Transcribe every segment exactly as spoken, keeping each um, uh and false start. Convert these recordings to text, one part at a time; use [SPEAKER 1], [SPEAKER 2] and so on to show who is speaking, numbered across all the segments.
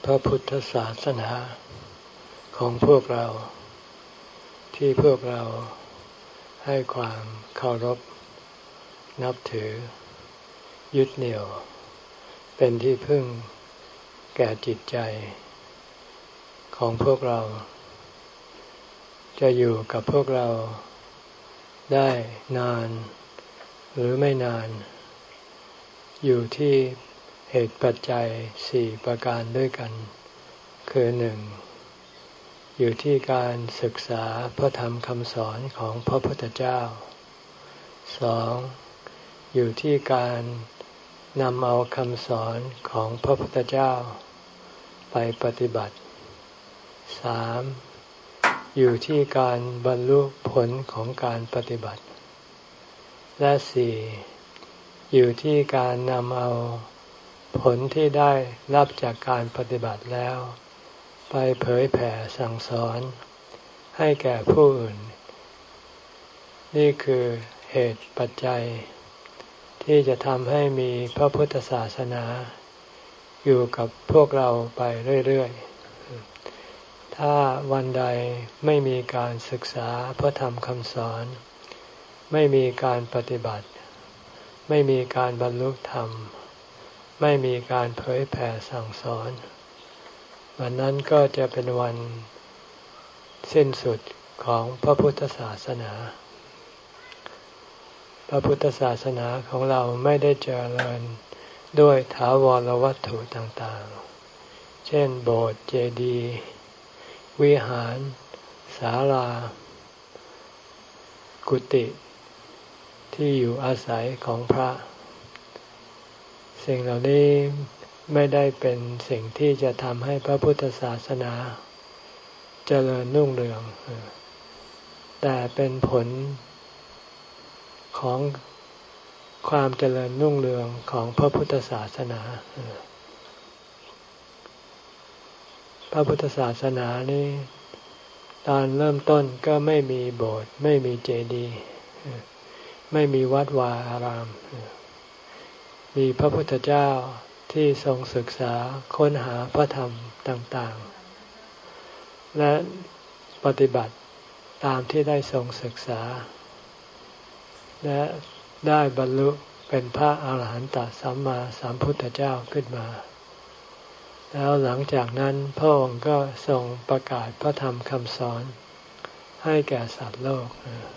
[SPEAKER 1] พระพุทธศาสนาของพวกเราที่พวกเราให้ความเคารพนับถือยึดเหนี่ยวเป็นที่พึ่งแก่จิตใจของพวกเราจะอยู่กับพวกเราได้นานหรือไม่นานอยู่ที่เหตุปัจจัยสี่ประการด้วยกันคือหนึ่งอยู่ที่การศึกษาพระธรรมคำสอนของพระพุทธเจ้าสองอยู่ที่การนำเอาคำสอนของพระพุทธเจ้าไปปฏิบัติสามอยู่ที่การบรรลุผลของการปฏิบัติและสี่อยู่ที่การนำเอาผลที่ได้รับจากการปฏิบัติแล้วไปเผยแผ่สั่งสอนให้แก่ผู้อื่นนี่คือเหตุปัจจัยที่จะทำให้มีพระพุทธศาสนาอยู่กับพวกเราไปเรื่อยๆถ้าวันใดไม่มีการศึกษาพระธรรมคำสอนไม่มีการปฏิบัติไม่มีการบรรลุธรรมไม่มีการเผยแผ่สั่งสอนวันนั้นก็จะเป็นวันสิ้นสุดของพระพุทธศาสนาพระพุทธศาสนาของเราไม่ได้เจริญด้วยถาวรวัตถุต่างๆเช่นโบสถ์เจดีย์วิหารศาลากุฏิที่อยู่อาศัยของพระสิ่งเหล่านี้ไม่ได้เป็นสิ่งที่จะทำให้พระพุทธศาสนาเจริญรุ่งเรืองแต่เป็นผลของความเจริญรุ่งเรืองของพระพุทธศาสนาพระพุทธศาสนานี้ตอนเริ่มต้นก็ไม่มีโบสถ์ไม่มีเจดีย์ไม่มีวัดวาอารามมีพระพุทธเจ้าที่ทรงศึกษาค้นหาพระธรรมต่างๆและปฏิบัติตามที่ได้ทรงศึกษาและได้บรรลุเป็นพระอาหารหันตสัมมาสัมพุทธเจ้าขึ้นมาแล้วหลังจากนั้นพระองค์ก็ทรงประกาศพระธรรมคำสอนให้แก่สัตว์โลก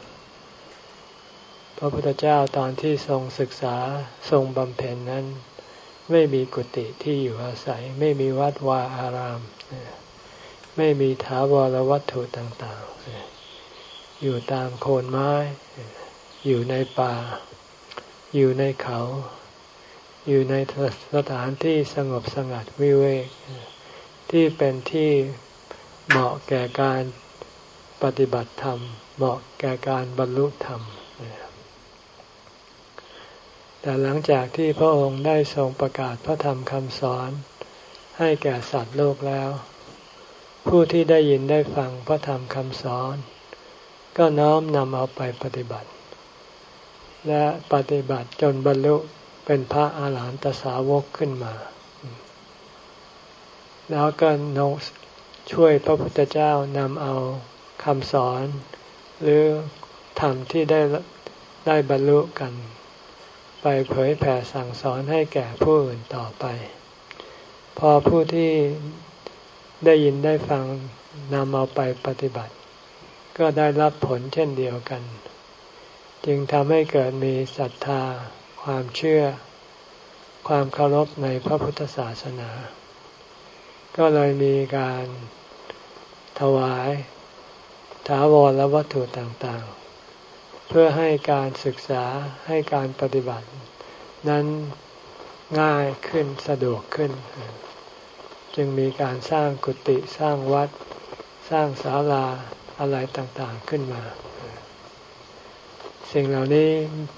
[SPEAKER 1] พระพุทธเจ้าตอนที่ทรงศึกษาทรงบำเพ็ญนั้นไม่มีกุฏิที่อยู่อาศัยไม่มีวัดวาอารามไม่มีถาวรวัตถุต่างๆอยู่ตามโคนไม้อยู่ในป่าอยู่ในเขาอยู่ในสถานที่สงบสงัดวิเวกที่เป็นที่เหมาะแก่การปฏิบัติธรรมเหมาะแก่การบรรลุธรรมแต่หลังจากที่พระองค์ได้ทรงประกาศพระธรรมคำสอนให้แก่สัตว์โลกแล้วผู้ที่ได้ยินได้ฟังพระธรรมคำสอนก็น้อมนำเอาไปปฏิบัติและปฏิบัติจนบรรลุเป็นพระอาหารหันตสาวกขึ้นมาแล้วก็นกช่วยพระพุทธเจ้านำเอาคำสอนหรือธรรมที่ได้ได้บรรลุกันไปเผยแผ่สั่งสอนให้แก่ผู้อื่นต่อไปพอผู้ที่ได้ยินได้ฟังนำเอาไปปฏิบัติก็ได้รับผลเช่นเดียวกันจึงทำให้เกิดมีศรัทธาความเชื่อความเคารพในพระพุทธศาสนาก็เลยมีการถวายถาวรวัตถุต่างๆเพื่อให้การศึกษาให้การปฏิบัตินั้นง่ายขึ้นสะดวกขึ้นจึงมีการสร้างกุฏิสร้างวัดสร้างศาลาอะไรต่างๆขึ้นมาสิ่งเหล่านี้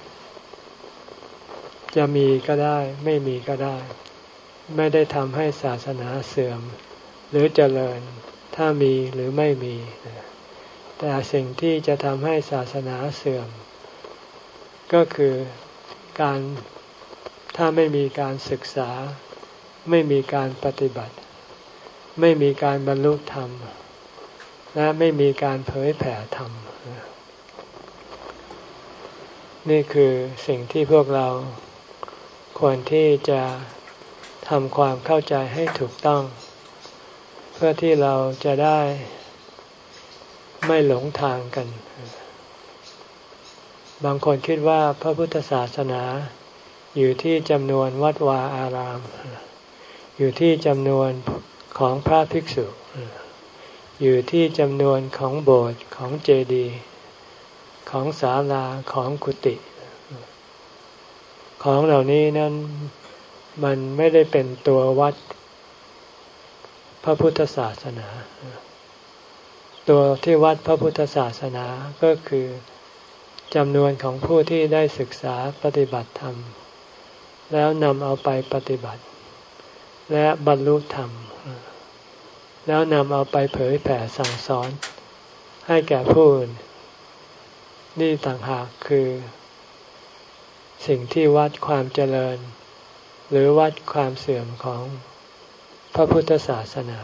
[SPEAKER 1] จะมีก็ได้ไม่มีก็ได้ไม่ได้ทำให้ศาสนาเสื่อมหรือเจริญถ้ามีหรือไม่มีแต่สิ่งที่จะทำให้ศาสนาเสื่อมก็คือการถ้าไม่มีการศึกษาไม่มีการปฏิบัติไม่มีการบรรลุธรรมและไม่มีการเผยแผ่ธรรมนี่คือสิ่งที่พวกเราควรที่จะทำความเข้าใจให้ถูกต้องเพื่อที่เราจะได้ไม่หลงทางกันบางคนคิดว่าพระพุทธศาสนาอยู่ที่จำนวนวัดวาอารามอยู่ที่จำนวนของพระภิกษุอยู่ที่จำนวนของโบสถ์ของเจดีย์ของศาลาของกุฏิของเหล่านี้นั้นมันไม่ได้เป็นตัววัดพระพุทธศาสนาตัวที่วัดพระพุทธศาสนาก็คือจำนวนของผู้ที่ได้ศึกษาปฏิบัติธรรมแล้วนำเอาไปปฏิบัติและบรรลุธรรมแล้วนำเอาไปเผยแผ่สั่งสอนให้แก่ผู้อื่นนี่ต่างหากคือสิ่งที่วัดความเจริญหรือวัดความเสื่อมของพระพุทธศาสนา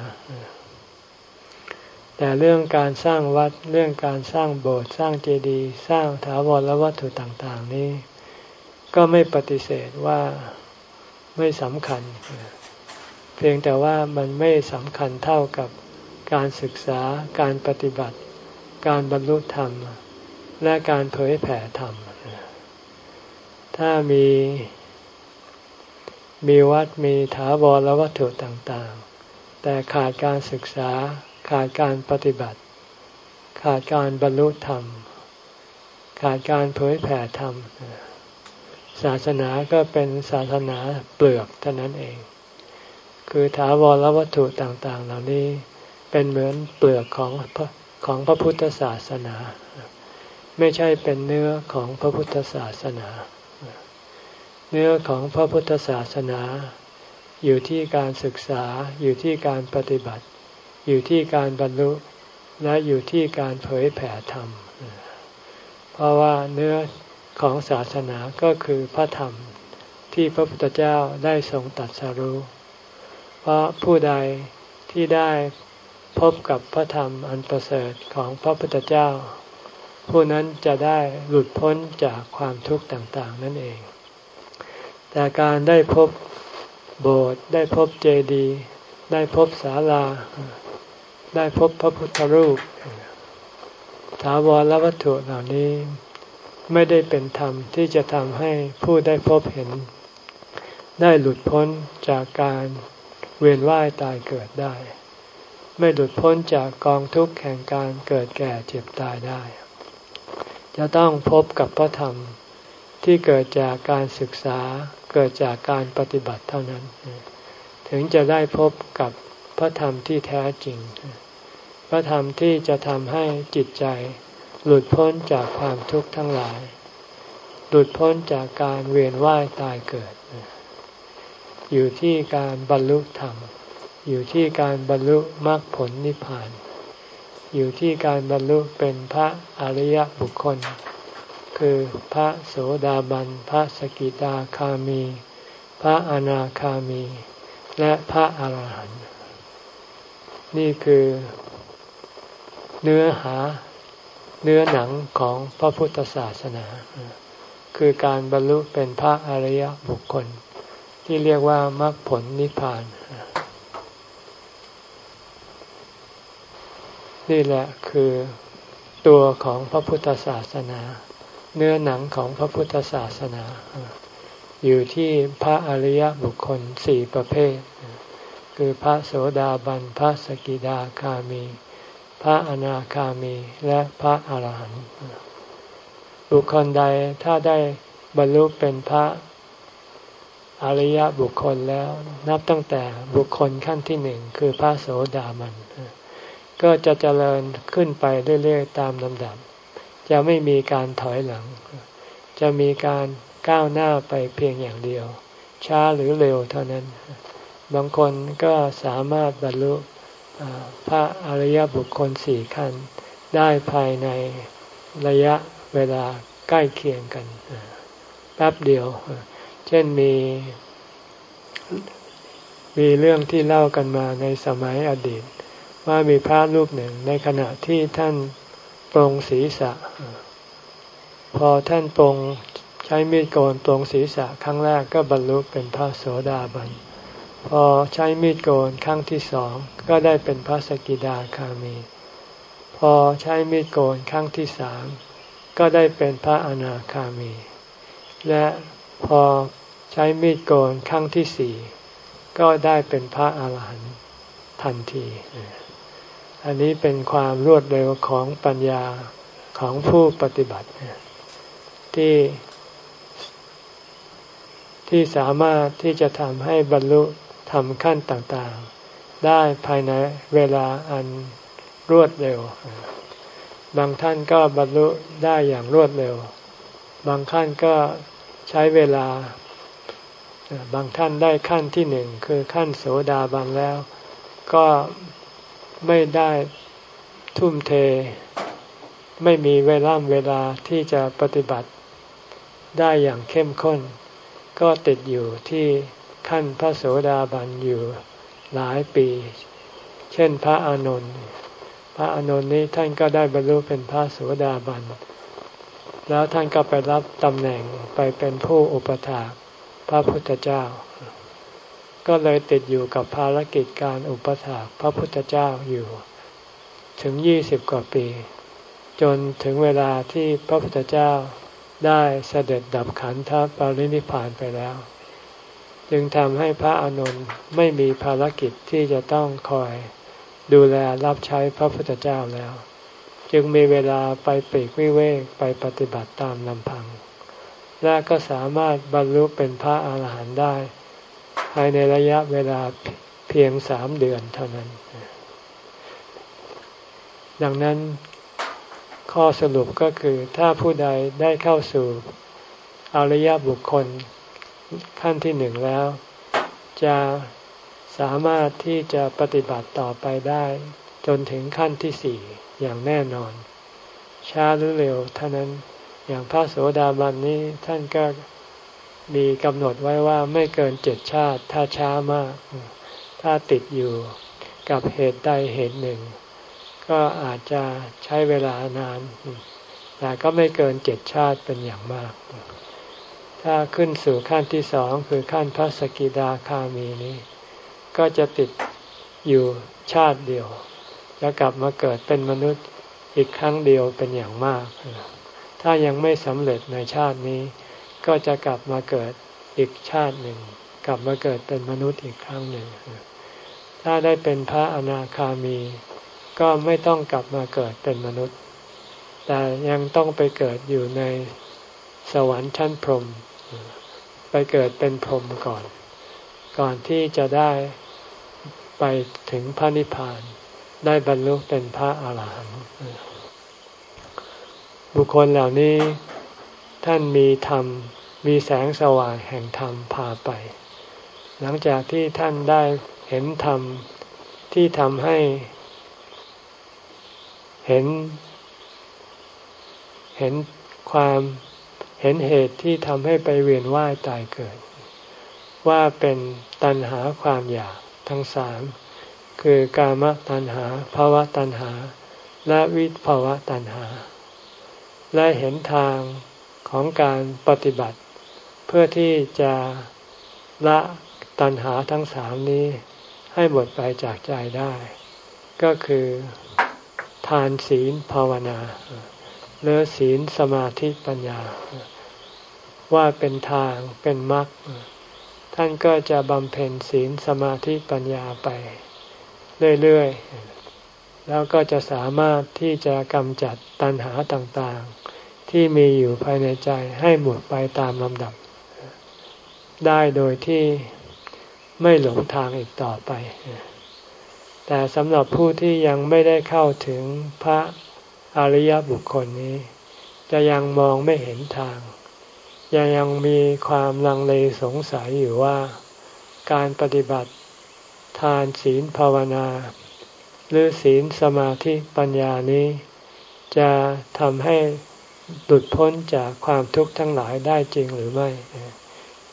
[SPEAKER 1] แต่เรื่องการสร้างวัดเรื่องการสร้างโบสถ์สร้างเจดีย์สร้างถาวรวัตถุต่างๆนี้ก็ไม่ปฏิเสธว่าไม่สำคัญเพียงแต่ว่ามันไม่สำคัญเท่ากับการศึกษาการปฏิบัติการบรรลุธรรมและการเผยแผ่ธรรมถ้ามีมีวัดมีถาวรวัตถุต่างๆแต่ขาดการศึกษาขาดการปฏิบัติขาดการบรรลุธรรมขาดการเผยแผ่ธรรมศาสนาก็เป็นศาสนาเปลือกเท่านั้นเองคือถาวรวัตถุต่างๆเหล่านี้เป็นเหมือนเปลือกของของพระพุทธศาสนาไม่ใช่เป็นเนื้อของพระพุทธศาสนาเนื้อของพระพุทธศาสนาอยู่ที่การศึกษาอยู่ที่การปฏิบัติอยู่ที่การบรรลุและอยู่ที่การเผยแผ่ธรรมเพราะว่าเนื้อของศาสนาก็คือพระธรรมที่พระพุทธเจ้าได้ทรงตรัสรู้เพราะผู้ใดที่ได้พบกับพระธรรมอันประเสริฐของพระพุทธเจ้าผู้นั้นจะได้หลุดพ้นจากความทุกข์ต่างๆนั่นเองแต่การได้พบโบสถ์ได้พบเจดีย์ได้พบศาลาได้พบพระพุทธรูปถาวรวัตถุเหล่านี้ไม่ได้เป็นธรรมที่จะทำให้ผู้ได้พบเห็นได้หลุดพ้นจากการเวียนว่ายตายเกิดได้ไม่หลุดพ้นจากกองทุกข์แห่งการเกิดแก่เจ็บตายได้จะต้องพบกับพระธรรมที่เกิดจากการศึกษาเกิดจากการปฏิบัติเท่านั้นถึงจะได้พบกับพระธรรมที่แท้จริงพระธรรมที่จะทำให้จิตใจหลุดพ้นจากความทุกข์ทั้งหลายหลุดพ้นจากการเวียนว่ายตายเกิดอยู่ที่การบรรลุธรรมอยู่ที่การบรรลุมรรคผลนิพพานอยู่ที่การบรรลุเป็นพระอริยบุคคลคือพระโสดาบันพระสกิทาคามีพระอนาคามีและพระอรหันต์นี่คือเนื้อหาเนื้อหนังของพระพุทธศาสนาคือการบรรลุเป็นพระอริยบุคคลที่เรียกว่ามรรคผลนิพพานนี่แหละคือตัวของพระพุทธศาสนาเนื้อหนังของพระพุทธศาสนาอยู่ที่พระอริยบุคคลสี่ประเภทคือพระโสดาบันพระสกิทาคามีพระอนาคามีและพระอรหันต์บุคคลใดถ้าได้บรรลุเป็นพระอริยบุคคลแล้วนับตั้งแต่บุคคลขั้นที่หนึ่งคือพระโสดาบันก็จะเจริญขึ้นไปเรื่อยๆตามลำดับจะไม่มีการถอยหลังจะมีการก้าวหน้าไปเพียงอย่างเดียวช้าหรือเร็วเท่านั้นบางคนก็สามารถบรรลุพระอริยบุคคลสี่ขั้นได้ภายในระยะเวลาใกล้เคียงกันแป๊บเดียวเช่นมีมีเรื่องที่เล่ากันมาในสมัยอดีตว่ามีพระรูปหนึ่งในขณะที่ท่านปรงศีรษะพอท่านปรงใช้มีดโกนปรงศีรษะครั้งแรกก็บรรลุเป็นพระโสดาบันพอใช้มีดโกนครั้งที่สองก็ได้เป็นพระสกิทาคามีพอใช้มีดโกนครั้งที่สามก็ได้เป็นพระอนาคามีและพอใช้มีดโกนครั้งที่สี่ก็ได้เป็นพระอาหารหันต์ทันทีอันนี้เป็นความรวดเร็วของปัญญาของผู้ปฏิบัติที่ที่สามารถที่จะทำให้บรรลุธรรมขั้นต่างๆได้ภายในเวลาอันรวดเร็วบางท่านก็บรรลุได้อย่างรวดเร็วบางท่านก็ใช้เวลาบางท่านได้ขั้นที่หนึ่งคือขั้นโสดาบันแล้วก็ไม่ได้ทุ่มเทไม่มีเวลาเวลาที่จะปฏิบัติได้อย่างเข้มข้นก็ติดอยู่ที่ขั้นพระโสดาบันอยู่หลายปีเช่นพระอานนท์พระอานนท์นี้ท่านก็ได้บรรลุเป็นพระโสดาบันแล้วท่านก็ไปรับตำแหน่งไปเป็นผู้อุปถากพระพุทธเจ้าก็เลยติดอยู่กับภารกิจการอุปถากพระพุทธเจ้าอยู่ถึงยี่สิบกว่าปีจนถึงเวลาที่พระพุทธเจ้าได้เสด็จดับขันธปรินิพพานไปแล้วจึงทำให้พระอานนท์ไม่มีภารกิจที่จะต้องคอยดูแลรับใช้พระพุทธเจ้าแล้วจึงมีเวลาไปปลีกวิเวกไปปฏิบัติตามลำพังและก็สามารถบรรลุเป็นพระอาหารหันต์ได้ภายในระยะเวลาเพียงสามเดือนเท่านั้นดังนั้นข้อสรุปก็คือถ้าผู้ใดได้เข้าสู่อริยบุคคลขั้นที่หนึ่งแล้วจะสามารถที่จะปฏิบัติต่อไปได้จนถึงขั้นที่สี่อย่างแน่นอนช้าหรือเร็วเท่านั้นอย่างพระโสดาบันนี้ท่านก็มีกำหนดไว้ว่าไม่เกินเจ็ดชาติถ้าช้ามากถ้าติดอยู่กับเหตุใดเหตุหนึ่งก็อาจจะใช้เวลานานแต่ก็ไม่เกินเจ็ดชาติเป็นอย่างมากถ้าขึ้นสู่ขั้นที่สองคือขั้นพระสกิทาคามีนี้ก็จะติดอยู่ชาติเดียวแล้วกลับมาเกิดเป็นมนุษย์อีกครั้งเดียวเป็นอย่างมากถ้ายังไม่สำเร็จในชาตินี้ก็จะกลับมาเกิดอีกชาติหนึ่งกลับมาเกิดเป็นมนุษย์อีกครั้งหนึ่งถ้าได้เป็นพระอนาคามีก็ไม่ต้องกลับมาเกิดเป็นมนุษย์แต่ยังต้องไปเกิดอยู่ในสวรรค์ชั้นพรหมไปเกิดเป็นพรหมก่อนก่อนที่จะได้ไปถึงพระนิพพานได้บรรลุเป็นพระอาหารหันต์บุคคลเหล่านี้ท่านมีธรรมมีแสงสว่างแห่งธรรมพาไปหลังจากที่ท่านได้เห็นธรรมที่ทำให้เห็นเห็นความเห็นเหตุที่ทำให้ไปเวียนว่ายตายเกิดว่าเป็นตัณหาความอยากทั้งสามคือกามตัณหาภวตัณหาและวิภวตัณหาและเห็นทางของการปฏิบัติเพื่อที่จะละตัณหาทั้งสามนี้ให้หมดไปจากใจได้ก็คือทานศีลภาวนาหรือศีลสมาธิปัญญาว่าเป็นทางเป็นมรรคท่านก็จะบำเพ็ญศีลสมาธิปัญญาไปเรื่อยๆแล้วก็จะสามารถที่จะกำจัดตัณหาต่างๆที่มีอยู่ภายในใจให้หมดไปตามลำดับได้โดยที่ไม่หลงทางอีกต่อไปแต่สำหรับผู้ที่ยังไม่ได้เข้าถึงพระอริยบุคคลนี้จะยังมองไม่เห็นทางยังยังมีความลังเลสงสัยอยู่ว่าการปฏิบัติทานศีลภาวนาหรือศีลสมาธิปัญญานี้จะทำให้หลุดพ้นจากความทุกข์ทั้งหลายได้จริงหรือไม่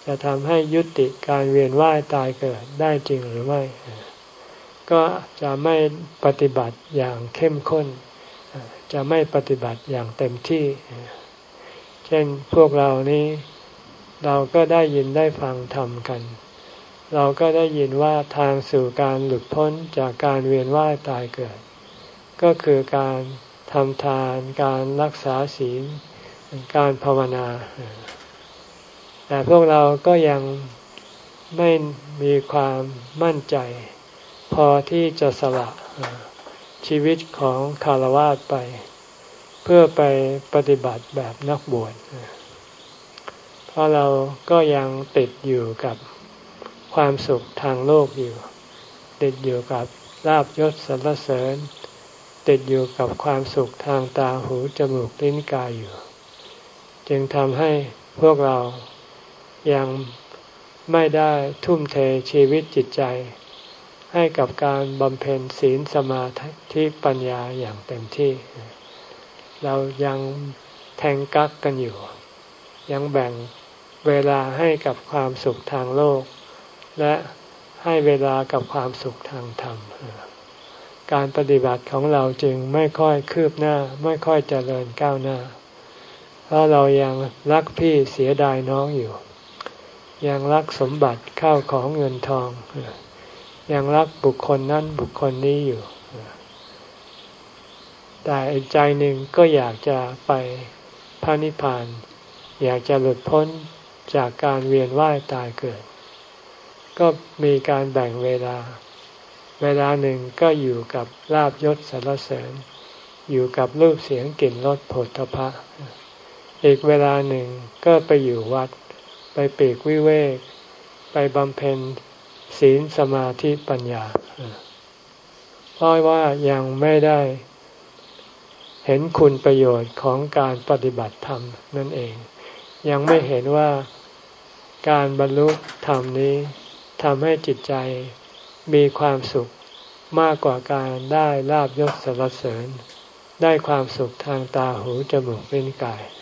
[SPEAKER 1] จะทำให้ยุติการเวียนว่ายตายเกิดได้จริงหรือไม่ก็จะไม่ปฏิบัติอย่างเข้มข้นจะไม่ปฏิบัติอย่างเต็มที่เช่นพวกเรานี้เราก็ได้ยินได้ฟังธรรมกันเราก็ได้ยินว่าทางสู่การหลุดพ้นจากการเวียนว่ายตายเกิดก็คือการทำทานการรักษาศีลการภาวนาแต่พวกเราก็ยังไม่มีความมั่นใจพอที่จะสละชีวิตของฆราวาสไปเพื่อไปปฏิบัติแบบนักบวชเพราะเราก็ยังติดอยู่กับความสุขทางโลกอยู่ติดอยู่กับลาภยศสรรเสริญติดอยู่กับความสุขทางตาหูจมูกลิ้นกายอยู่จึงทำให้พวกเรายังไม่ได้ทุ่มเทชีวิตจิตใจให้กับการบำเพ็ญศีลสมาธิปัญญาอย่างเต็มที่เรายังแทงกั๊กกันอยู่ยังแบ่งเวลาให้กับความสุขทางโลกและให้เวลากับความสุขทางธรรมการปฏิบัติของเราจึงไม่ค่อยคืบหน้าไม่ค่อยเจริญก้าวหน้าเพราะเรายังรักพี่เสียดายน้องอยู่ยังรักสมบัติข้าวของเงินทองยังรักบุคคลนั้นบุคคลนี้อยู่แต่อีกใจหนึ่งก็อยากจะไปพระนิพพานอยากจะหลุดพ้นจากการเวียนว่ายตายเกิดก็มีการแบ่งเวลาเวลาหนึ่งก็อยู่กับลาภยศสรรเสริญอยู่กับรูปเสียงกลิ่นรสโผฏฐัพพะอีกเวลาหนึ่งก็ไปอยู่วัดไปปีกวิเวกไปบำเพ็ญศีลสมาธิปัญญาเพราะว่ายังไม่ได้เห็นคุณประโยชน์ของการปฏิบัติธรรมนั่นเองยังไม่เห็นว่าการบรรลุธรรมนี้ทำให้จิตใจมีความสุขมากกว่าการได้ลาภยศสรรเสริญได้ความสุขทางตาหูจมูกลิ้นกาย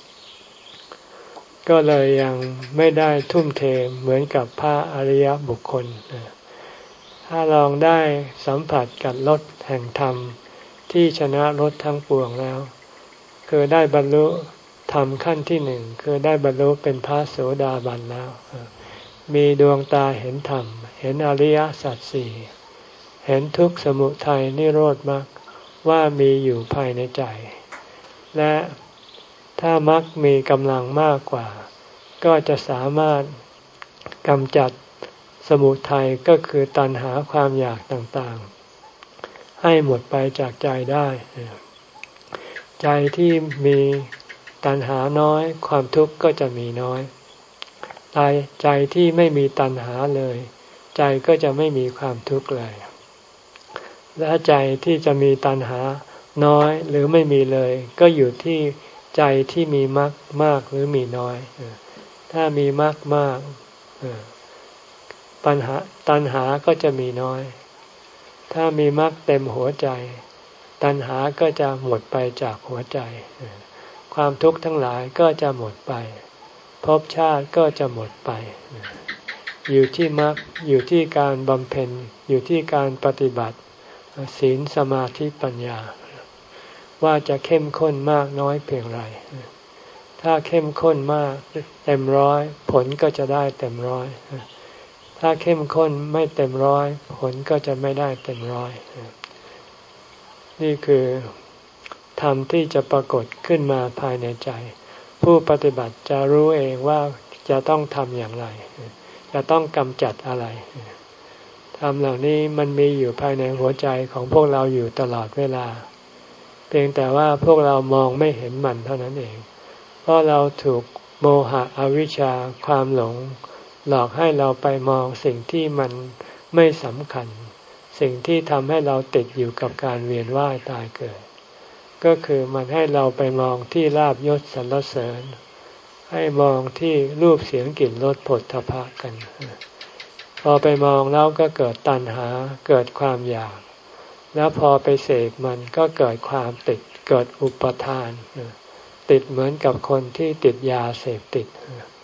[SPEAKER 1] ก็เลยยังไม่ได้ทุ่มเทเหมือนกับพระอริยบุคคลถ้าลองได้สัมผัสกับรสแห่งธรรมที่ชนะรสทั้งปวงแล้วคือได้บรรลุธรรมขั้นที่หนึ่งคือได้บรรลุเป็นพระโสดาบันแล้วมีดวงตาเห็นธรรมเห็นอริยสัจสี่เห็นทุกข์สมุทัยนิโรธมรรคว่ามีอยู่ภายในใจและถ้ามรรคมีกำลังมากกว่าก็จะสามารถกำจัดสมุทัยก็คือตัณหาความอยากต่างๆให้หมดไปจากใจได้ใจที่มีตัณหาน้อยความทุกข์ก็จะมีน้อยใจที่ไม่มีตัณหาเลยใจก็จะไม่มีความทุกข์เลยและใจที่จะมีตัณหาน้อยหรือไม่มีเลยก็อยู่ที่ใจที่มีมรรคมากหรือมีน้อยถ้ามีมรรคมากปัญหาตัณหาก็จะมีน้อยถ้ามีมรรคเต็มหัวใจตัณหาก็จะหมดไปจากหัวใจความทุกข์ทั้งหลายก็จะหมดไปภพชาติก็จะหมดไปอยู่ที่มรรคอยู่ที่การบำเพ็ญอยู่ที่การปฏิบัติศีลสมาธิปัญญาว่าจะเข้มข้นมากน้อยเพียงไรถ้าเข้มข้นมากเต็มร้อยผลก็จะได้เต็มร้อยถ้าเข้มข้นไม่เต็มร้อยผลก็จะไม่ได้เต็มร้อยนี่คือธรรมที่จะปรากฏขึ้นมาภายในใจผู้ปฏิบัติจะรู้เองว่าจะต้องทำอย่างไรจะต้องกำจัดอะไรธรรมเหล่านี้มันมีอยู่ภายในหัวใจของพวกเราอยู่ตลอดเวลาเพียงแต่ว่าพวกเรามองไม่เห็นมันเท่านั้นเองเพราะเราถูกโมหะอวิชชาความหลงหลอกให้เราไปมองสิ่งที่มันไม่สำคัญสิ่งที่ทำให้เราติดอยู่กับการเวียนว่ายตายเกิดก็คือมันให้เราไปมองที่ลาภยศสรรเสริญให้มองที่รูปเสียงกลิ่นรสโผฏฐัพพะกันพอไปมองแล้วก็เกิดตัณหาเกิดความอยากแล้วพอไปเสกมันก็เกิดความติดเกิดอุปทานติดเหมือนกับคนที่ติดยาเสพติดพ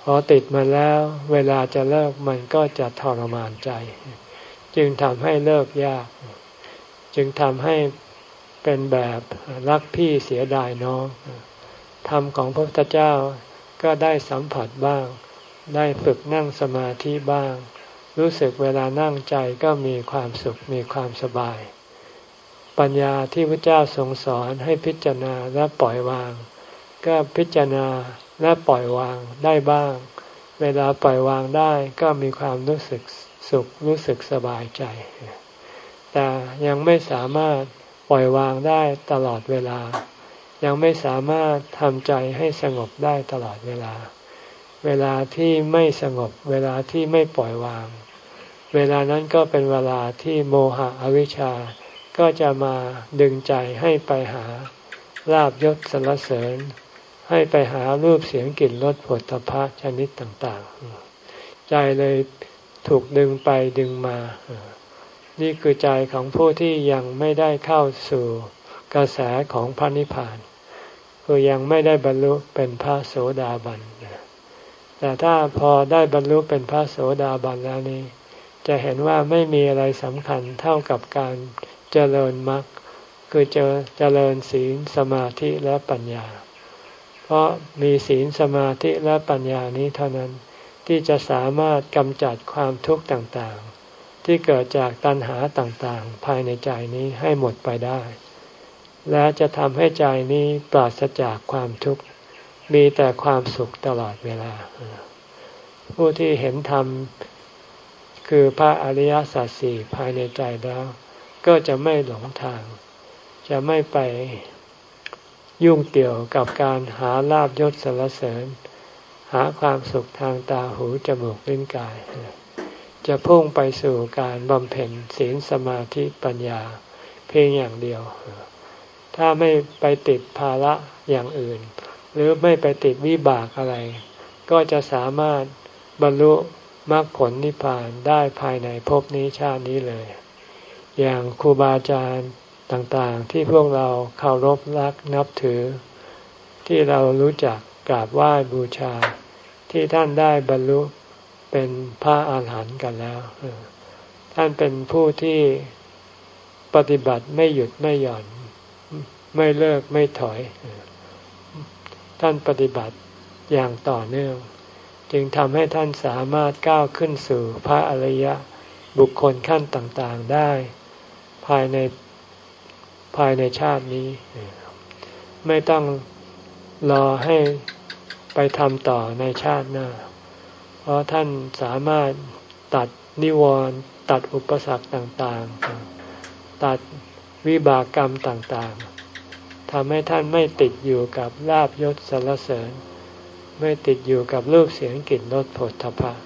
[SPEAKER 1] พอติดมาแล้วเวลาจะเลิกมันก็จะทรมานใจจึงทำให้เลิกยากจึงทำให้เป็นแบบรักพี่เสียดายน้องธรรมของพระพุทธเจ้าก็ได้สัมผัสบ้างได้ฝึกนั่งสมาธิบ้างรู้สึกเวลานั่งใจก็มีความสุขมีความสบายปัญญาที่พระเจ้าทรงสอนให้พิจารณาและปล่อยวางก็พิจารณาและปล่อยวางได้บ้างเวลาปล่อยวางได้ก็มีความรู้สึกสุขรู้สึกสบายใจแต่ยังไม่สามารถปล่อยวางได้ตลอดเวลายังไม่สามารถทำใจให้สงบได้ตลอดเวลาเวลาที่ไม่สงบเวลาที่ไม่ปล่อยวางเวลานั้นก็เป็นเวลาที่โมหะอวิชชาก็จะมาดึงใจให้ไปหาลาภยศสรรเสริญให้ไปหารูปเสียงกลิ่นรสผลตภะชนิดต่างๆใจเลยถูกดึงไปดึงมานี่คือใจของผู้ที่ยังไม่ได้เข้าสู่กระแสของพระนิพพานคือยังไม่ได้บรรลุเป็นพระโสดาบันแต่ถ้าพอได้บรรลุเป็นพระโสดาบันแล้วนี้จะเห็นว่าไม่มีอะไรสำคัญเท่ากับการเจริญมรรคคือเจอเจริญศีลสมาธิและปัญญาเพราะมีศีลสมาธิและปัญญานี้เท่านั้นที่จะสามารถกำจัดความทุกข์ต่างๆที่เกิดจากตัณหาต่างๆภายในใจนี้ให้หมดไปได้และจะทำให้ใจนี้ปราศจากความทุกข์มีแต่ความสุขตลอดเวลาผู้ที่เห็นธรรมคือพระอริยสัจสี่ภายในใจแล้วก็จะไม่หลงทางจะไม่ไปยุ่งเกี่ยวกับการหาลาภยศสรรเสริญหาความสุขทางตาหูจมูกลิ้นกายจะพุ่งไปสู่การบำเพ็ญศีลสมาธิปัญญาเพียงอย่างเดียวถ้าไม่ไปติดภาระอย่างอื่นหรือไม่ไปติดวิบากอะไรก็จะสามารถบรรลุมรรคผลนิพพานได้ภายในภพนี้ชาตินี้เลยอย่างครูบาอาจารย์ต่างๆที่พวกเราเคารพรักนับถือที่เรารู้จักกราบไหว้บูชาที่ท่านได้บรรลุเป็นพระอาหารหันต์กันแล้วท่านเป็นผู้ที่ปฏิบัติไม่หยุดไม่หย่อนไม่เลิกไม่ถอยท่านปฏิบัติอย่างต่อเนื่องจึงทำให้ท่านสามารถก้าวขึ้นสู่พระอริยบุคคลขั้นต่างๆได้ภายในภายในชาตินี้ไม่ต้องรอให้ไปทำต่อในชาติหน้าเพราะท่านสามารถตัดนิวรณ์ตัดอุปสรรคต่างๆตัดวิบากกรรมต่างๆทำให้ท่านไม่ติดอยู่กับลาภยศสรรเสริญไม่ติดอยู่กับรูปเสียงกลิ่นรสโผฏฐัพพะ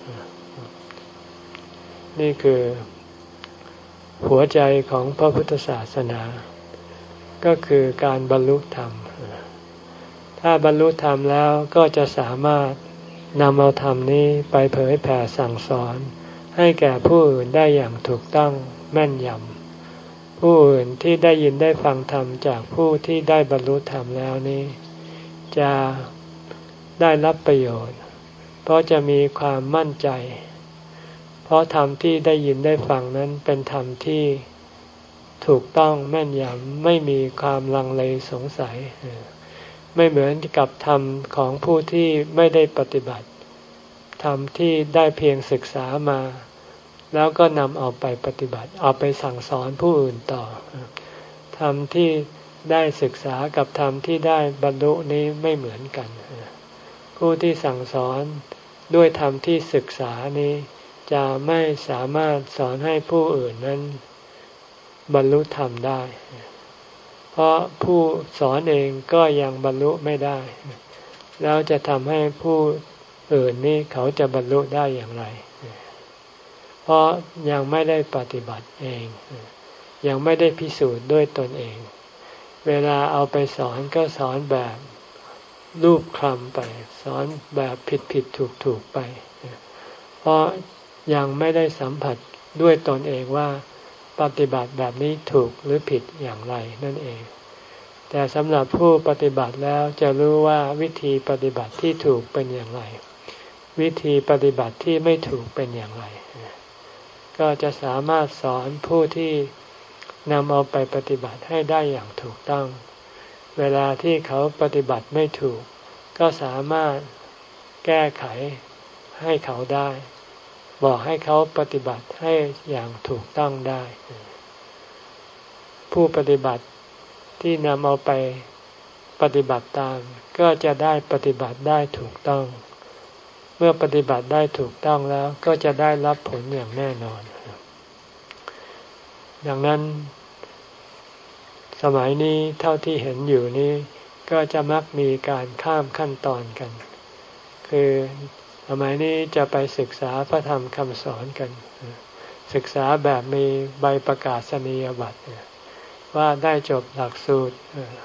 [SPEAKER 1] นี่คือหัวใจของพระพุทธศาสนาก็คือการบรรลุธรรมถ้าบรรลุธรรมแล้วก็จะสามารถนำเอาธรรมนี้ไปเผยแผ่สั่งสอนให้แก่ผู้อื่นได้อย่างถูกต้องแม่นยำผู้อื่นที่ได้ยินได้ฟังธรรมจากผู้ที่ได้บรรลุธรรมแล้วนี้จะได้รับประโยชน์เพราะจะมีความมั่นใจเพราะธรรมที่ได้ยินได้ฟังนั้นเป็นธรรมที่ถูกต้องแม่นยำไม่มีความลังเลสงสัยไม่เหมือนกับธรรมของผู้ที่ไม่ได้ปฏิบัติธรรมที่ได้เพียงศึกษามาแล้วก็นำเอาไปปฏิบัติเอาไปสั่งสอนผู้อื่นต่อธรรมที่ได้ศึกษากับธรรมที่ได้บรรลุนี้ไม่เหมือนกันผู้ที่สั่งสอนด้วยธรรมที่ศึกษานี้จะไม่สามารถสอนให้ผู้อื่นนั้นบรรลุธรรมได้เพราะผู้สอนเองก็ยังบรรลุไม่ได้แล้วจะทำให้ผู้อื่นนี่เขาจะบรรลุได้อย่างไรเพราะยังไม่ได้ปฏิบัติเองยังไม่ได้พิสูจน์ด้วยตนเองเวลาเอาไปสอนก็สอนแบบรูปคลำไปสอนแบบผิดผิดถูกถูกไปเพราะยังไม่ได้สัมผัสด้วยตนเองว่าปฏิบัติแบบนี้ถูกหรือผิดอย่างไรนั่นเองแต่สำหรับผู้ปฏิบัติแล้วจะรู้ว่าวิธีปฏิบัติที่ถูกเป็นอย่างไรวิธีปฏิบัติที่ไม่ถูกเป็นอย่างไรก็จะสามารถสอนผู้ที่นำเอาไปปฏิบัติให้ได้อย่างถูกต้องเวลาที่เขาปฏิบัติไม่ถูกก็สามารถแก้ไขให้เขาได้บอกให้เขาปฏิบัติให้อย่างถูกต้องได้ผู้ปฏิบัติที่นำเอาไปปฏิบัติตามก็จะได้ปฏิบัติได้ถูกต้องเมื่อปฏิบัติได้ถูกต้องแล้วก็จะได้รับผลอย่างแน่นอนดังนั้นสมัยนี้เท่าที่เห็นอยู่นี้ก็จะมักมีการข้ามขั้นตอนกันคือสมัยนี้จะไปศึกษาพระธรรมคำสอนกันศึกษาแบบมีใบประกาศนียบัตรว่าได้จบหลักสูตร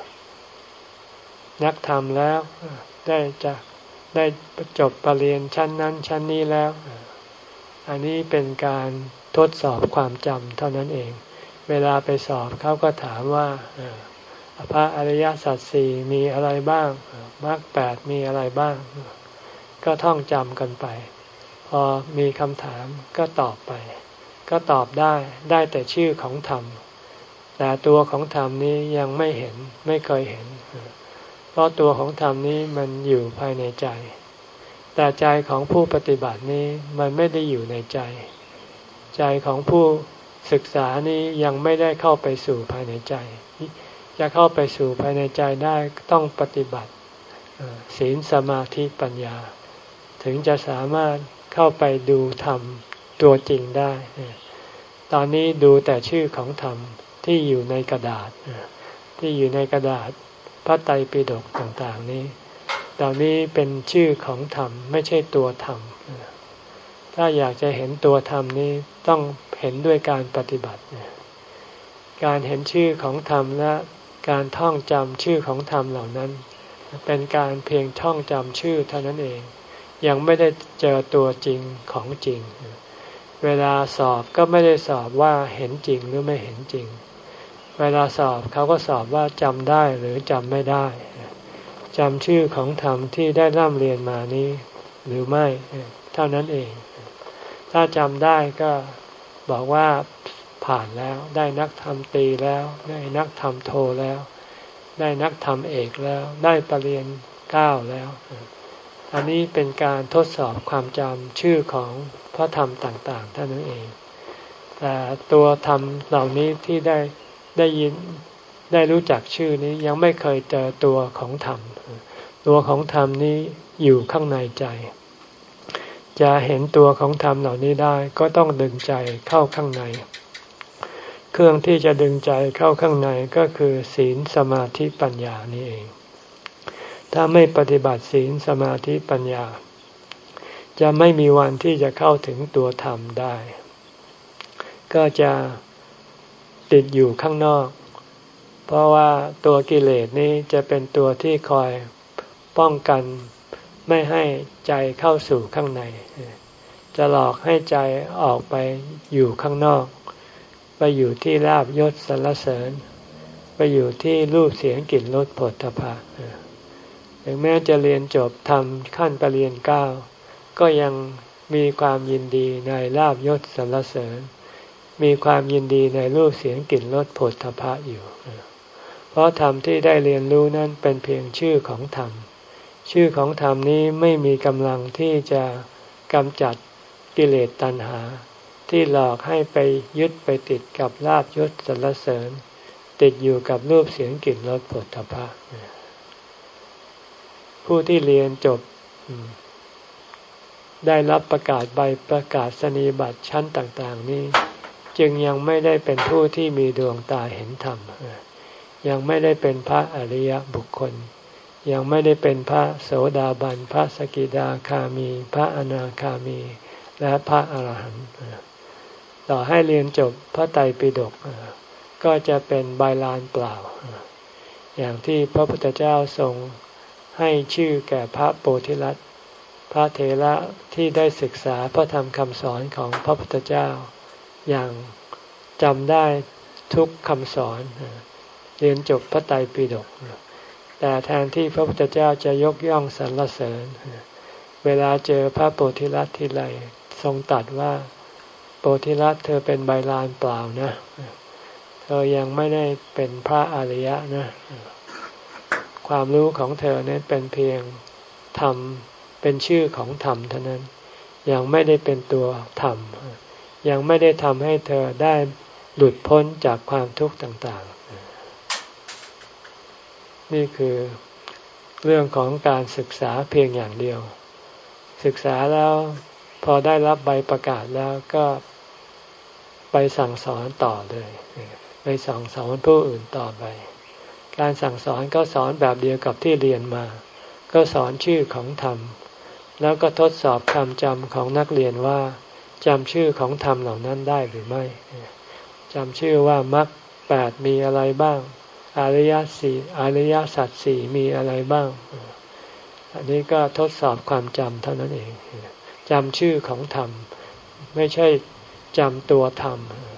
[SPEAKER 1] นักธรรมแล้วได้จะได้จบปรริญญาชั้นนั้นชั้นนี้แล้วอันนี้เป็นการทดสอบความจำเท่านั้นเองเวลาไปสอบเขาก็ถามว่าพระอริยสัจสี่มีอะไรบ้างมรรคแปดมีอะไรบ้างก็ท่องจำกันไปพอมีคำถามก็ตอบไปก็ตอบได้ได้แต่ชื่อของธรรมแต่ตัวของธรรมนี้ยังไม่เห็นไม่เคยเห็นเพราะตัวของธรรมนี้มันอยู่ภายในใจแต่ใจของผู้ปฏิบัตินี้มันไม่ได้อยู่ในใจใจของผู้ศึกษานี้ยังไม่ได้เข้าไปสู่ภายในใจจะเข้าไปสู่ภายในใจได้ต้องปฏิบัติศีลสมาธิปัญญาถึงจะสามารถเข้าไปดูธรรมตัวจริงได้ตอนนี้ดูแต่ชื่อของธรรมที่อยู่ในกระดาษที่อยู่ในกระดาษพระไตรปิฎกต่างๆนี้ตอนนี้เป็นชื่อของธรรมไม่ใช่ตัวธรรมถ้าอยากจะเห็นตัวธรรมนี้ต้องเห็นด้วยการปฏิบัติการเห็นชื่อของธรรมและการท่องจำชื่อของธรรมเหล่านั้นเป็นการเพียงท่องจำชื่อเท่านั้นเองยังไม่ได้เจอตัวจริงของจริงเวลาสอบก็ไม่ได้สอบว่าเห็นจริงหรือไม่เห็นจริงเวลาสอบเขาก็สอบว่าจำได้หรือจำไม่ได้จำชื่อของธรรมที่ได้ร่ำเรียนมานี้หรือไม่เท่านั้นเองถ้าจำได้ก็บอกว่าผ่านแล้วได้นักธรรมตรีแล้วได้นักธรรมโทแล้วได้นักธรรมเอกแล้วได้ปรริญญาเก้าแล้วอันนี้เป็นการทดสอบความจำชื่อของพระธรรมต่างๆเท่านั้นเองแต่ตัวธรรมเหล่านี้ที่ได้ได้ยินได้รู้จักชื่อนี้ยังไม่เคยเจอตัวของธรรมตัวของธรรมนี้อยู่ข้างในใจจะเห็นตัวของธรรมเหล่านี้ได้ก็ต้องดึงใจเข้าข้างในเครื่องที่จะดึงใจเข้าข้างในก็คือศีลสมาธิปัญญานี่เองถ้าไม่ปฏิบัติศีลสมาธิปัญญาจะไม่มีวันที่จะเข้าถึงตัวธรรมได้ก็จะติดอยู่ข้างนอกเพราะว่าตัวกิเลสนี้จะเป็นตัวที่คอยป้องกันไม่ให้ใจเข้าสู่ข้างในจะหลอกให้ใจออกไปอยู่ข้างนอกไปอยู่ที่ลาภยศสรรเสริญไปอยู่ที่รูปเสียงกลิ่นรสโผฏฐัพพะถึงแม้จะเรียนจบทำขั้นปรริญญาเก้าก็ยังมีความยินดีในลาภยศสรรเสริญมีความยินดีในรูปเสียงกลิ่นรสโผฏฐัพพะอยู่เพราะธรรมที่ได้เรียนรู้นั้นเป็นเพียงชื่อของธรรมชื่อของธรรมนี้ไม่มีกำลังที่จะกำจัดกิเลสตัณหาที่หลอกให้ไปยึดไปติดกับลาภยศสรรเสริญติดอยู่กับรูปเสียงกลิ่นรสโผฏฐัพพะผู้ที่เรียนจบได้รับประกาศใบประกาศนียบัตรชั้นต่างๆนี้จึงยังไม่ได้เป็นผู้ที่มีดวงตาเห็นธรรมยังไม่ได้เป็นพระอริยบุคคลยังไม่ได้เป็นพระโสดาบันพระสกิทาคามีพระอนาคามีและพระอรหันต์ต่อให้เรียนจบพระไตรปิฎกก็จะเป็นใบลานเปล่าอย่างที่พระพุทธเจ้าทรงให้ชื่อแก่พระโพธิลัตน์พระเถระที่ได้ศึกษาพระธรรมคำสอนของพระพุทธเจ้าอย่างจำได้ทุกคำสอนเรียนจบพระไตรปิฎกแต่แทนที่พระพุทธเจ้าจะยกย่องสรรเสริญเวลาเจอพระโพธิลัตทีไรทรงตรัสว่าโพธิลัตเธอเป็นใบลานเปล่านะเธอยังไม่ได้เป็นพระอริยะนะความรู้ของเธอเนี่ยเป็นเพียงธรรมเป็นชื่อของธรรมเท่านั้นยังไม่ได้เป็นตัวธรรมยังไม่ได้ทำให้เธอได้หลุดพ้นจากความทุกข์ต่างๆนี่คือเรื่องของการศึกษาเพียงอย่างเดียวศึกษาแล้วพอได้รับใบประกาศแล้วก็ไปสั่งสอนต่อเลยไปสั่งสอนผู้อื่นต่อไปการสั่งสอนก็สอนแบบเดียวกับที่เรียนมาก็สอนชื่อของธรรมแล้วก็ทดสอบคำจำของนักเรียนว่าจำชื่อของธรรมเหล่านั้นได้หรือไม่จำชื่อว่ามรรคแปดมีอะไรบ้างอริยสี่อริยสัจสี่มีอะไรบ้างอันนี้ก็ทดสอบความจำเท่านั้นเองจำชื่อของธรรมไม่ใช่จำตัวธรรม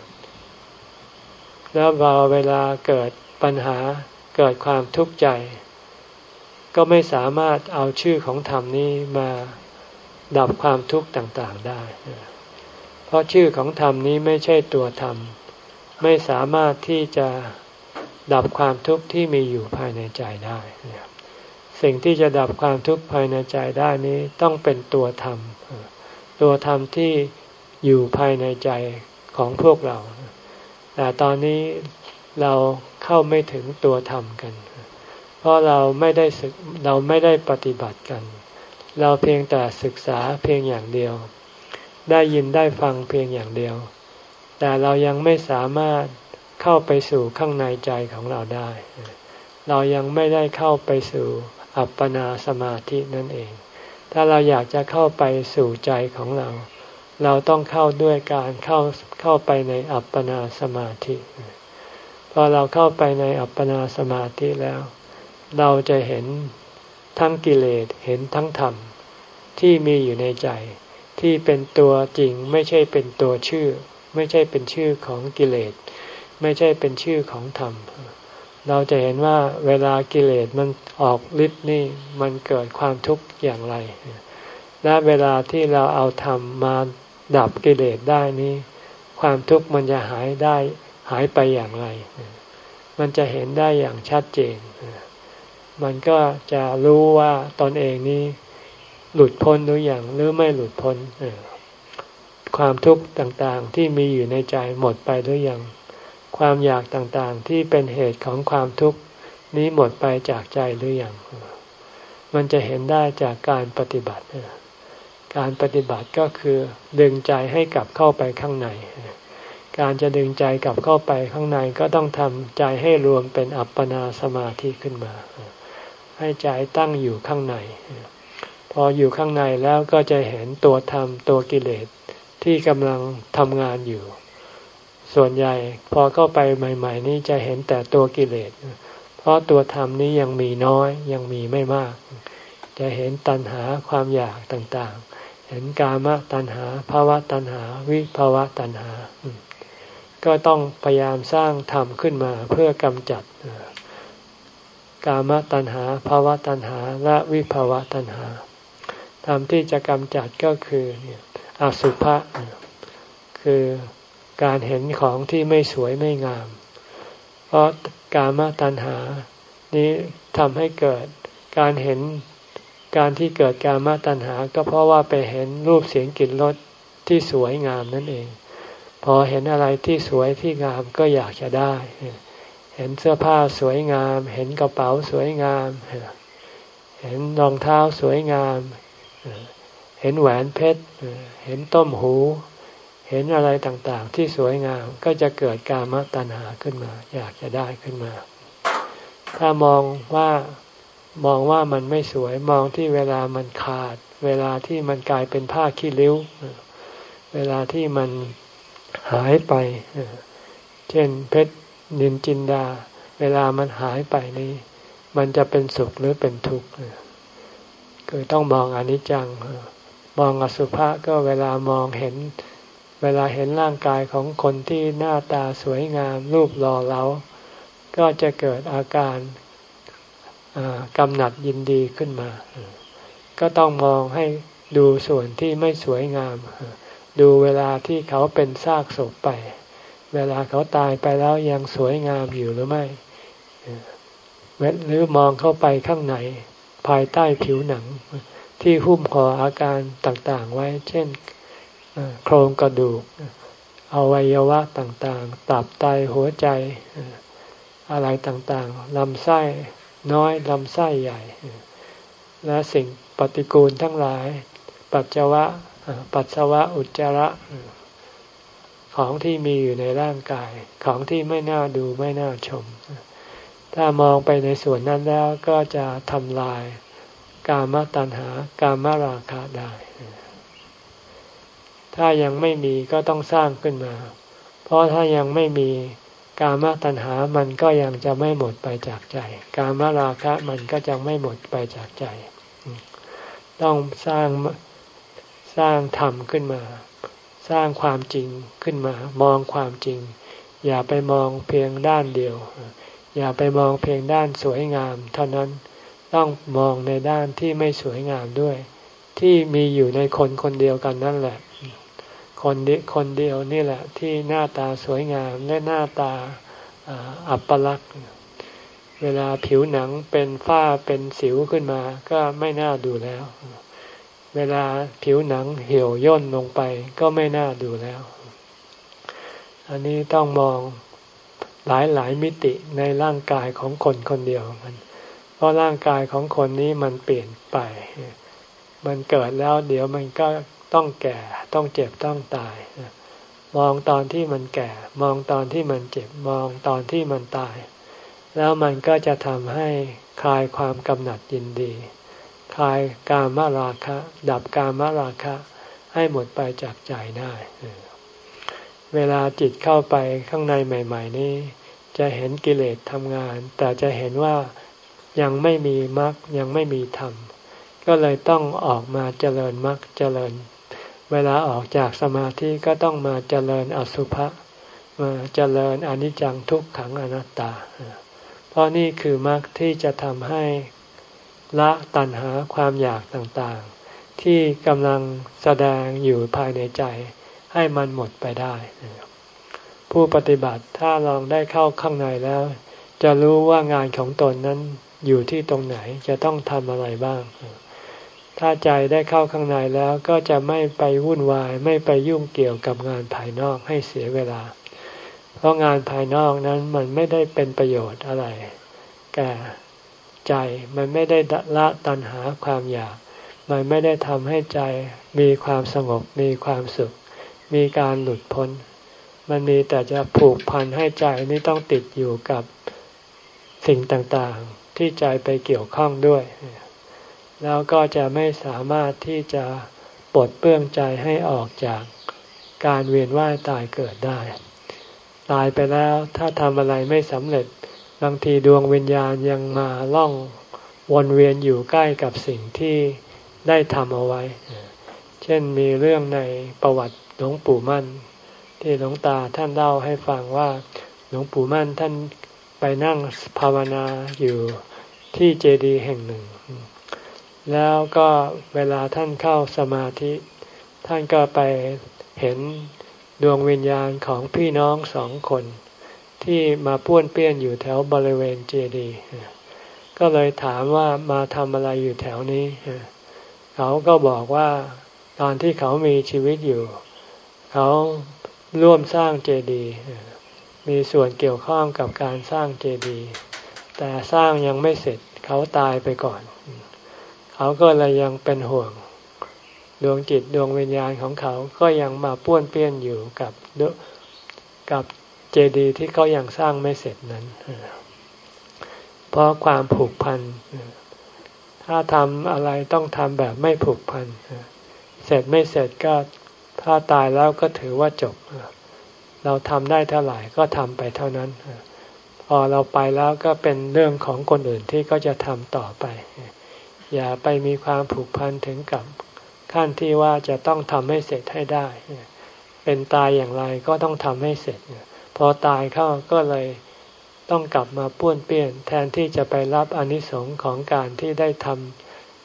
[SPEAKER 1] แล้วพอเวลาเกิดปัญหาเกิดความทุกข์ใจก็ไม่สามารถเอาชื่อของธรรมนี้มาดับความทุกข์ต่างๆได้เพราะชื่อของธรรมนี้ไม่ใช่ตัวธรรมไม่สามารถที่จะดับความทุกข์ที่มีอยู่ภายในใจได้สิ่งที่จะดับความทุกข์ภายในใจได้นี้ต้องเป็นตัวธรรมตัวธรรมที่อยู่ภายในใจของพวกเราแต่ตอนนี้เราเข้าไม่ถึงตัวธรรมกันเพราะเราไม่ได้ศึกเราไม่ได้ปฏิบัติกันเราเพียงแต่ศึกษาเพียงอย่างเดียวได้ยินได้ฟังเพียงอย่างเดียวแต่เรายังไม่สามารถเข้าไปสู่ข้างในใจของเราได้เรายังไม่ได้เข้าไปสู่อัปปนาสมาธินั่นเองถ้าเราอยากจะเข้าไปสู่ใจของเราเราต้องเข้าด้วยการเข้าเข้าไปในอัปปนาสมาธิพอเราเข้าไปในอัปปนาสมาธิแล้วเราจะเห็นทั้งกิเลสเห็นทั้งธรรมที่มีอยู่ในใจที่เป็นตัวจริงไม่ใช่เป็นตัวชื่อไม่ใช่เป็นชื่อของกิเลสไม่ใช่เป็นชื่อของธรรมเราจะเห็นว่าเวลากิเลสมันออกฤทธิ์นี่มันเกิดความทุกข์อย่างไรและเวลาที่เราเอาธรรมมาดับกิเลสได้นี้ความทุกข์มันจะหายได้หายไปอย่างไรมันจะเห็นได้อย่างชัดเจนมันก็จะรู้ว่าตนเองนี้หลุดพ้นหรือยังหรือไม่หลุดพ้นความทุกข์ต่างๆที่มีอยู่ในใจหมดไปหรือยังความอยากต่างๆที่เป็นเหตุของความทุกข์นี้หมดไปจากใจหรือยังมันจะเห็นได้จากการปฏิบัติการปฏิบัติก็คือดึงใจให้กลับเข้าไปข้างในการจะดึงใจกลับเข้าไปข้างในก็ต้องทำใจให้รวมเป็นอัปปนาสมาธิขึ้นมาให้ใจตั้งอยู่ข้างในพออยู่ข้างในแล้วก็จะเห็นตัวธรรมตัวกิเลสที่กำลังทำงานอยู่ส่วนใหญ่พอเข้าไปใหม่ๆนี้จะเห็นแต่ตัวกิเลสเพราะตัวธรรมนี้ยังมีน้อยยังมีไม่มากจะเห็นตัณหาความอยากต่างๆเห็นกามตัณหาภวตัณหาวิภวตัณหาก็ต้องพยายามสร้างธรรมขึ้นมาเพื่อกำจัดกามตัณหาภวตัณหาและวิภวตัณหาธรรมที่จะกำจัดก็คืออสุภะคือการเห็นของที่ไม่สวยไม่งามเพราะกามตัณหานี้ทำให้เกิดการเห็นการที่เกิดกามตัณหาก็เพราะว่าไปเห็นรูปเสียงกลิ่นรสที่สวยงามนั่นเองพอเห็นอะไรที่สวยที่งามก็อยากจะได้เห็นเสื้อผ้าสวยงามเห็นกระเป๋าสวยงามเห็นรองเท้าสวยงามเห็นแหวนเพชรเห็นต้มหูเห็นอะไรต่างๆที่สวยงามก็จะเกิดกามตัณหาขึ้นมาอยากจะได้ขึ้นมาถ้ามองว่ามองว่ามันไม่สวยมองที่เวลามันขาดเวลาที่มันกลายเป็นผ้าขี้ริ้วเวลาที่มันหายไปเช่นเพชรนินจินดาเวลามันหายไปนี้มันจะเป็นสุขหรือเป็นทุกข์คือต้องมองอนิจจังมองอสุภะก็เวลามองเห็นเวลาเห็นร่างกายของคนที่หน้าตาสวยงามรูปหล่อเหลาก็จะเกิดอาการกำหนัดยินดีขึ้นมาก็ต้องมองให้ดูส่วนที่ไม่สวยงามดูเวลาที่เขาเป็นซากศพไปเวลาเขาตายไปแล้วยังสวยงามอยู่หรือไม่หรือมองเข้าไปข้างในภายใต้ผิวหนังที่หุ้มห่ออาการต่างๆไว้เช่นโครงกระดูกอวัยวะต่างๆตับไตหัวใจอะไรต่างๆลำไส้น้อยลำไส้ใหญ่และสิ่งปฏิกูลทั้งหลายปัสสาวะปัสสาวะอุจจาระของที่มีอยู่ในร่างกายของที่ไม่น่าดูไม่น่าชมถ้ามองไปในส่วนนั้นแล้วก็จะทำลายกามตัณหากามราคะได้ถ้ายังไม่มีก็ต้องสร้างขึ้นมาเพราะถ้ายังไม่มีกามตัณหามันก็ยังจะไม่หมดไปจากใจกามราคะมันก็จะไม่หมดไปจากใจต้องสร้างสร้างธรรมขึ้นมาสร้างความจริงขึ้นมามองความจริงอย่าไปมองเพียงด้านเดียวอย่าไปมองเพียงด้านสวยงามเท่านั้นต้องมองในด้านที่ไม่สวยงามด้วยที่มีอยู่ในคนคนเดียวกันนั่นแหละคนเดียวคนเดียวนี่แหละที่หน้าตาสวยงามและหน้าตาอัปลักษณ์เวลาผิวหนังเป็นฝ้าเป็นสิวขึ้นมาก็ไม่น่าดูแล้วเวลาผิวหนังเหี่ยวย่นลงไปก็ไม่น่าดูแล้วอันนี้ต้องมองหลายหลายมิติในร่างกายของคนคนเดียวมันเพราะร่างกายของคนนี้มันเปลี่ยนไปมันเกิดแล้วเดี๋ยวมันก็ต้องแก่ต้องเจ็บต้องตายมองตอนที่มันแก่มองตอนที่มันเจ็บมองตอนที่มันตายแล้วมันก็จะทำให้คลายความกำหนัดยินดีคลายกามราคะดับกามราคะให้หมดไปจากใจได้เวลาจิตเข้าไปข้างในใหม่ๆนี้จะเห็นกิเลสทำงานแต่จะเห็นว่ายังไม่มีมรรคยังไม่มีธรรมก็เลยต้องออกมาเจริญมรรคเจริญเวลาออกจากสมาธิก็ต้องมาเจริญอสุภะมาเจริญอนิจจังทุกขังอนัตตาเพราะนี่คือมรรคที่จะทำให้ละตัณหาความอยากต่างๆที่กำลังแสดงอยู่ภายในใจให้มันหมดไปได้ผู้ปฏิบัติถ้าลองได้เข้าข้างในแล้วจะรู้ว่างานของตนนั้นอยู่ที่ตรงไหนจะต้องทำอะไรบ้างถ้าใจได้เข้าข้างในแล้วก็จะไม่ไปวุ่นวายไม่ไปยุ่งเกี่ยวกับงานภายนอกให้เสียเวลาเพราะงานภายนอกนั้นมันไม่ได้เป็นประโยชน์อะไรแก่ใจมันไม่ได้ละตัณหาความอยากมันไม่ได้ทำให้ใจมีความสงบมีความสุขมีการหลุดพ้นมันมีแต่จะผูกพันให้ใจนี้ต้องติดอยู่กับสิ่งต่างๆที่ใจไปเกี่ยวข้องด้วยแล้วก็จะไม่สามารถที่จะปลดเปลื้องใจให้ออกจากการเวียนว่ายตายเกิดได้ตายไปแล้วถ้าทำอะไรไม่สำเร็จบางทีดวงวิญญาณยังมาล่องวนเวียนอยู่ใกล้กับสิ่งที่ได้ทำเอาไว้เช่นมีเรื่องในประวัติหลวงปู่มั่นที่หลวงตาท่านเล่าให้ฟังว่าหลวงปู่มั่นท่านไปนั่งภาวนาอยู่ที่เจดีย์แห่งหนึ่งแล้วก็เวลาท่านเข้าสมาธิท่านก็ไปเห็นดวงวิญญาณของพี่น้องสองคนที่มาป้วนเปี้ยนอยู่แถวบริเวณเจดีย์ก็เลยถามว่ามาทำอะไรอยู่แถวนี้เขาก็บอกว่าตอนที่เขามีชีวิตอยู่เขาร่วมสร้างเจดีย์มีส่วนเกี่ยวข้องกับการสร้างเจดีย์แต่สร้างยังไม่เสร็จเขาตายไปก่อนเขาก็เลยยังเป็นห่วงดวงจิตดวงวิญญาณของเขาก็ยังมาป้วนเปี้ยนอยู่กับกับเจดีย์ที่เขายังสร้างไม่เสร็จนั้นเพราะความผูกพันถ้าทำอะไรต้องทำแบบไม่ผูกพันเสร็จไม่เสร็จก็ถ้าตายแล้วก็ถือว่าจบเราทำได้เท่าไหร่ก็ทำไปเท่านั้นพอเราไปแล้วก็เป็นเรื่องของคนอื่นที่ก็จะทำต่อไปอย่าไปมีความผูกพันถึงกับขั้นที่ว่าจะต้องทำให้เสร็จให้ได้เป็นตายอย่างไรก็ต้องทำให้เสร็จพอตายเข้าก็เลยต้องกลับมาป้วนเปี้ยนแทนที่จะไปรับอานิสงส์ของการที่ได้ทำ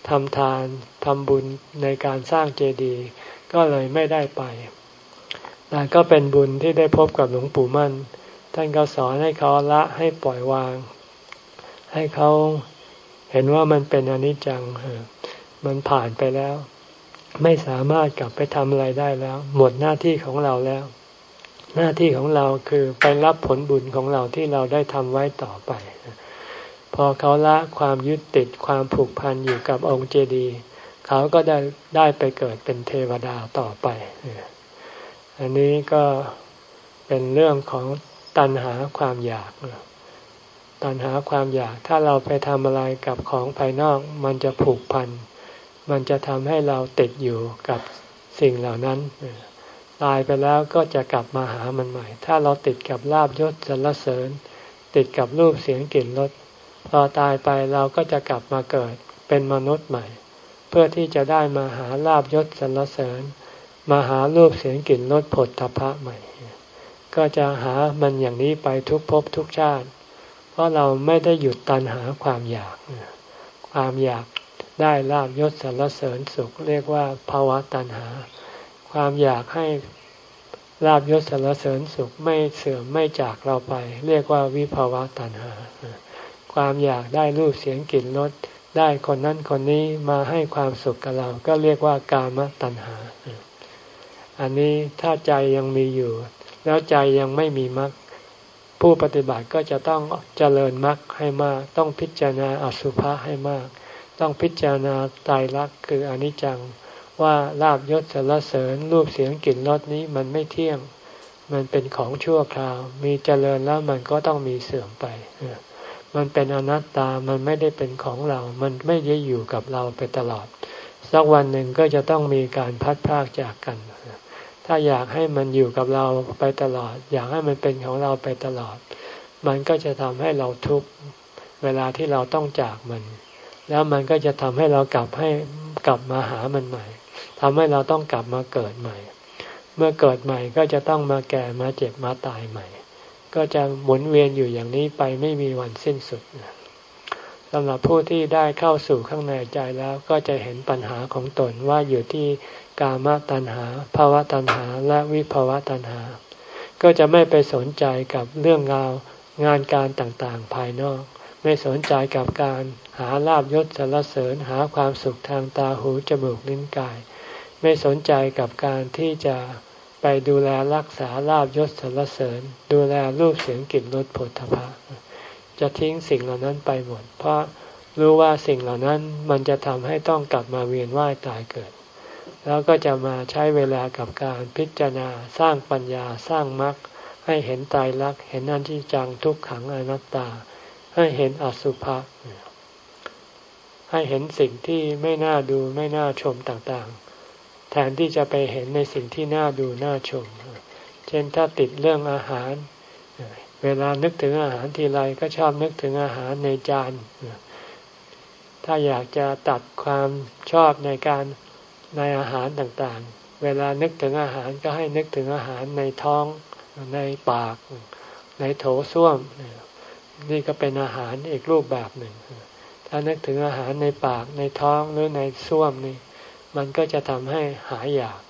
[SPEAKER 1] ทำทานทำบุญในการสร้างเจดีย์ก็เลยไม่ได้ไปแต่ก็เป็นบุญที่ได้พบกับหลวงปู่มั่นท่านก็สอนให้เขาละให้ปล่อยวางให้เขาเห็นว่ามันเป็นอนิจจังมันผ่านไปแล้วไม่สามารถกลับไปทำอะไรได้แล้วหมดหน้าที่ของเราแล้วหน้าที่ของเราคือไปรับผลบุญของเราที่เราได้ทำไว้ต่อไปพอเขาละความยึดติดความผูกพันอยู่กับองค์เจดีย์เขาก็ได้ได้ไปเกิดเป็นเทวดาต่อไปอันนี้ก็เป็นเรื่องของตัณหาความอยากตัณหาความอยากถ้าเราไปทำอะไรกับของภายนอกมันจะผูกพันมันจะทำให้เราติดอยู่กับสิ่งเหล่านั้นตายไปแล้วก็จะกลับมาหามันใหม่ถ้าเราติดกับลาภยศสรรเสริญติดกับรูปเสียงกลิ่นรสพอตายไปเราก็จะกลับมาเกิดเป็นมนุษย์ใหม่เพื่อที่จะได้มาหาลาภยศสรรเสริญมาหารูปเสียงกลิ่นรสผลทพะใหม่ก็จะหามันอย่างนี้ไปทุกภพทุกชาติเพราะเราไม่ได้หยุดตัณหาความอยากความอยากได้ลาภยศสรรเสริญสุขเรียกว่าภาวะตัณหาความอยากให้ลาภยศสรรเสริญสุขไม่เสื่อมไม่จากเราไปเรียกว่าวิภาวะตัณหาความอยากได้รูปเสียงกลิ่นรสได้คนนั้นคนนี้มาให้ความสุขกับเราก็เรียกว่ากามตัณหาอันนี้ถ้าใจยังมีอยู่แล้วใจยังไม่มีมรรคผู้ปฏิบัติก็จะต้องเจริญมรรคให้มากต้องพิจารณาอสุภะให้มากต้องพิจารณาไตรลักษณ์คืออนิจจังว่าลาภยศสรรเสริญรูปเสียงกลิ่นรสนี้มันไม่เที่ยงมันเป็นของชั่วคราวมีเจริญแล้วมันก็ต้องมีเสื่อมไปมันเป็นอนัตตามันไม่ได้เป็นของเรามันไม่ได้อยู่กับเราไปตลอดสักวันหนึ่งก็จะต้องมีการพัดพรากจากกันถ้าอยากให้มันอยู่กับเราไปตลอดอยากให้มันเป็นของเราไปตลอดมันก็จะทำให้เราทุกข์เวลาที่เราต้องจากมันแล้วมันก็จะทำให้เรากลับให้กลับมาหามันใหม่ทำให้เราต้องกลับมาเกิดใหม่เมื่อเกิดใหม่ก็จะต้องมาแก่มาเจ็บมาตายใหม่ก็จะหมุนเวียนอยู่อย่างนี้ไปไม่มีวันสิ้นสุดสำหรับผู้ที่ได้เข้าสู่ข้างในใจแล้วก็จะเห็นปัญหาของตนว่าอยู่ที่กามตัณหาภาวะตัณหาและวิภาวะตัณหาก็จะไม่ไปสนใจกับเรื่องราวงานการต่างๆภายนอกไม่สนใจกับการหาลาภยศสรรเสริญหาความสุขทางตาหูจมูกลิ้นกายไม่สนใจกับการที่จะไปดูแลรักษาลาภยศสรรเสริญดูแลรูปเสียงกลิ่นรสผลทพะจะทิ้งสิ่งเหล่านั้นไปหมดเพราะรู้ว่าสิ่งเหล่านั้นมันจะทำให้ต้องกลับมาเวียนว่ายตายเกิดแล้วก็จะมาใช้เวลากับการพิจารณาสร้างปัญญาสร้างมรรคให้เห็นไตรลักษณ์เห็นอนิจจังทุกขังอนัตตาให้เห็นอสุภะให้เห็นสิ่งที่ไม่น่าดูไม่น่าชมต่างๆแทนที่จะไปเห็นในสิ่งที่น่าดูน่าชมเช่นถ้าติดเรื่องอาหารเวลานึกถึงอาหารทีไรก็ชอบนึกถึงอาหารในจานถ้าอยากจะตัดความชอบในการในอาหารต่างๆเวลานึกถึงอาหารก็ให้นึกถึงอาหารในท้องในปากในโถส้วมนี่ก็เป็นอาหารอีกรูปแบบหนึ่งถ้านึกถึงอาหารในปากในท้องหรือในส้วมนี่มันก็จะทำให้หายอยาก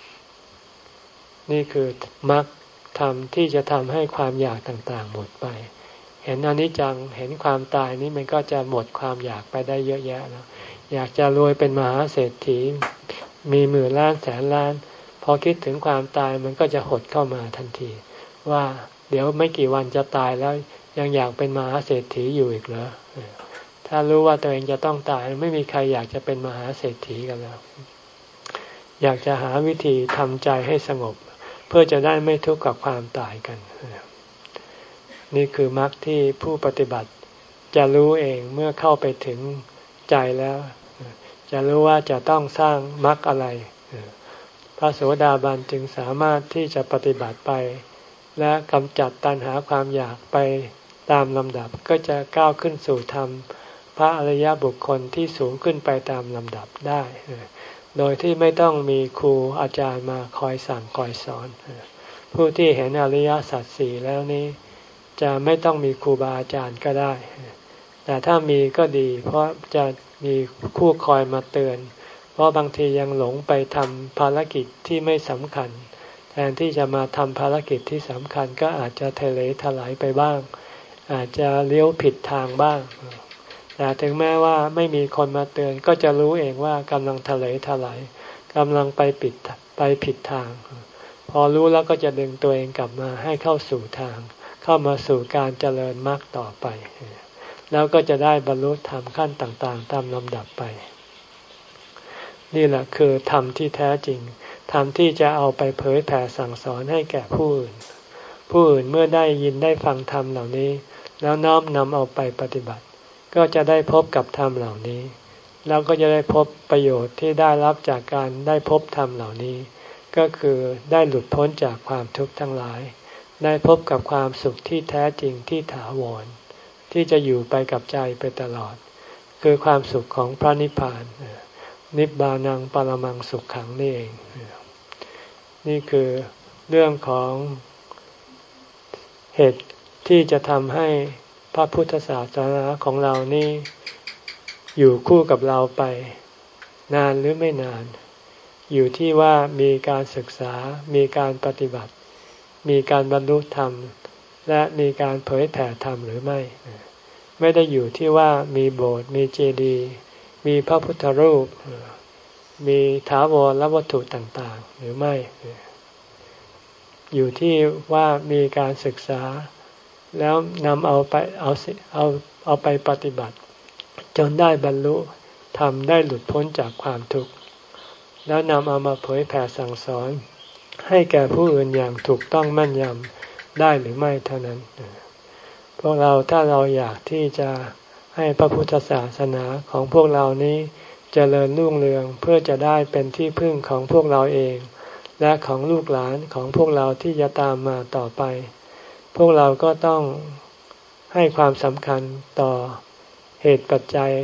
[SPEAKER 1] นี่คือมรรคธรรมที่จะทำให้ความอยากต่างๆหมดไปเห็นอนิจจังเห็นความตายนี้มันก็จะหมดความอยากไปได้เยอะแยะแล้วอยากจะรวยเป็นมหาเศรษฐีมีหมื่นล้านแสนล้านพอคิดถึงความตายมันก็จะหดเข้ามาทันทีว่าเดี๋ยวไม่กี่วันจะตายแล้วยังอยากเป็นมหาเศรษฐีอยู่อีกเหรอถ้ารู้ว่าตัวเองจะต้องตายไม่มีใครอยากจะเป็นมหาเศรษฐีกันแล้วอยากจะหาวิธีทำใจให้สงบเพื่อจะได้ไม่ทุกข์กับความตายกันนี่คือมรรคที่ผู้ปฏิบัติจะรู้เองเมื่อเข้าไปถึงใจแล้วจะรู้ว่าจะต้องสร้างมรรคอะไรพระโสดาบันจึงสามารถที่จะปฏิบัติไปและกำจัดตัณหาความอยากไปตามลำดับก็จะก้าวขึ้นสู่ธรรมพระอริยบุคคลที่สูงขึ้นไปตามลำดับได้โดยที่ไม่ต้องมีครูอาจารย์มาคอยสั่งคอยสอนผู้ที่เห็นอริยสัจสี่แล้วนี้จะไม่ต้องมีครูบาอาจารย์ก็ได้แต่ถ้ามีก็ดีเพราะจะมีคู่คอยมาเตือนเพราะบางทียังหลงไปทำภารกิจที่ไม่สำคัญแทนที่จะมาทำภารกิจที่สำคัญก็อาจจะทะเลถลายไปบ้างอาจจะเลี้ยวผิดทางบ้างแต่ถึงแม้ว่าไม่มีคนมาเตือนก็จะรู้เองว่ากำลังทะเลถลายกำลังไปผิดไปผิดทางพอรู้แล้วก็จะดึงตัวเองกลับมาให้เข้าสู่ทางเข้ามาสู่การเจริญมรรคต่อไปแล้วก็จะได้บรรลุธรรมขั้นต่างๆตามลำดับไปนี่แหละคือธรรมที่แท้จริงธรรมที่จะเอาไปเผยแผ่สั่งสอนให้แก่ผู้อื่นผู้อื่นเมื่อได้ยินได้ฟังธรรมเหล่านี้แล้วน้อมนำเอาไปปฏิบัติก็จะได้พบกับธรรมเหล่านี้แล้วก็จะได้พบประโยชน์ที่ได้รับจากการได้พบธรรมเหล่านี้ก็คือได้หลุดพ้นจากความทุกข์ทั้งหลายได้พบกับความสุขที่แท้จริงที่ถาวรที่จะอยู่ไปกับใจไปตลอดคือความสุขของพระนิพพานนิพพานังปรมังสุขขังนี่เองนี่คือเรื่องของเหตุที่จะทำให้พระพุทธศาสนาของเรานี่อยู่คู่กับเราไปนานหรือไม่นานอยู่ที่ว่ามีการศึกษามีการปฏิบัติมีการบรรลุธรรมและมีการเผยแผ่ธรรมหรือไม่ไม่ได้อยู่ที่ว่ามีโบสถ์มีเจดีย์มีพระพุทธรูปมีถาวรและวัตถุต่างๆหรือไม่อยู่ที่ว่ามีการศึกษาแล้วนำเอาไปเอาเอาเอาไปปฏิบัติจนได้บรรลุธรรมได้หลุดพ้นจากความทุกข์แล้วนำเอามาเผยแผ่สั่งสอนให้แก่ผู้อื่นอย่างถูกต้องแม่นยำได้หรือไม่เท่านั้นพวกเราถ้าเราอยากที่จะให้พระพุทธศาสนาของพวกเรานี้เจริญรุ่งเรืองเพื่อจะได้เป็นที่พึ่งของพวกเราเองและของลูกหลานของพวกเราที่จะตามมาต่อไปพวกเราก็ต้องให้ความสำคัญต่อเหตุปัจจัย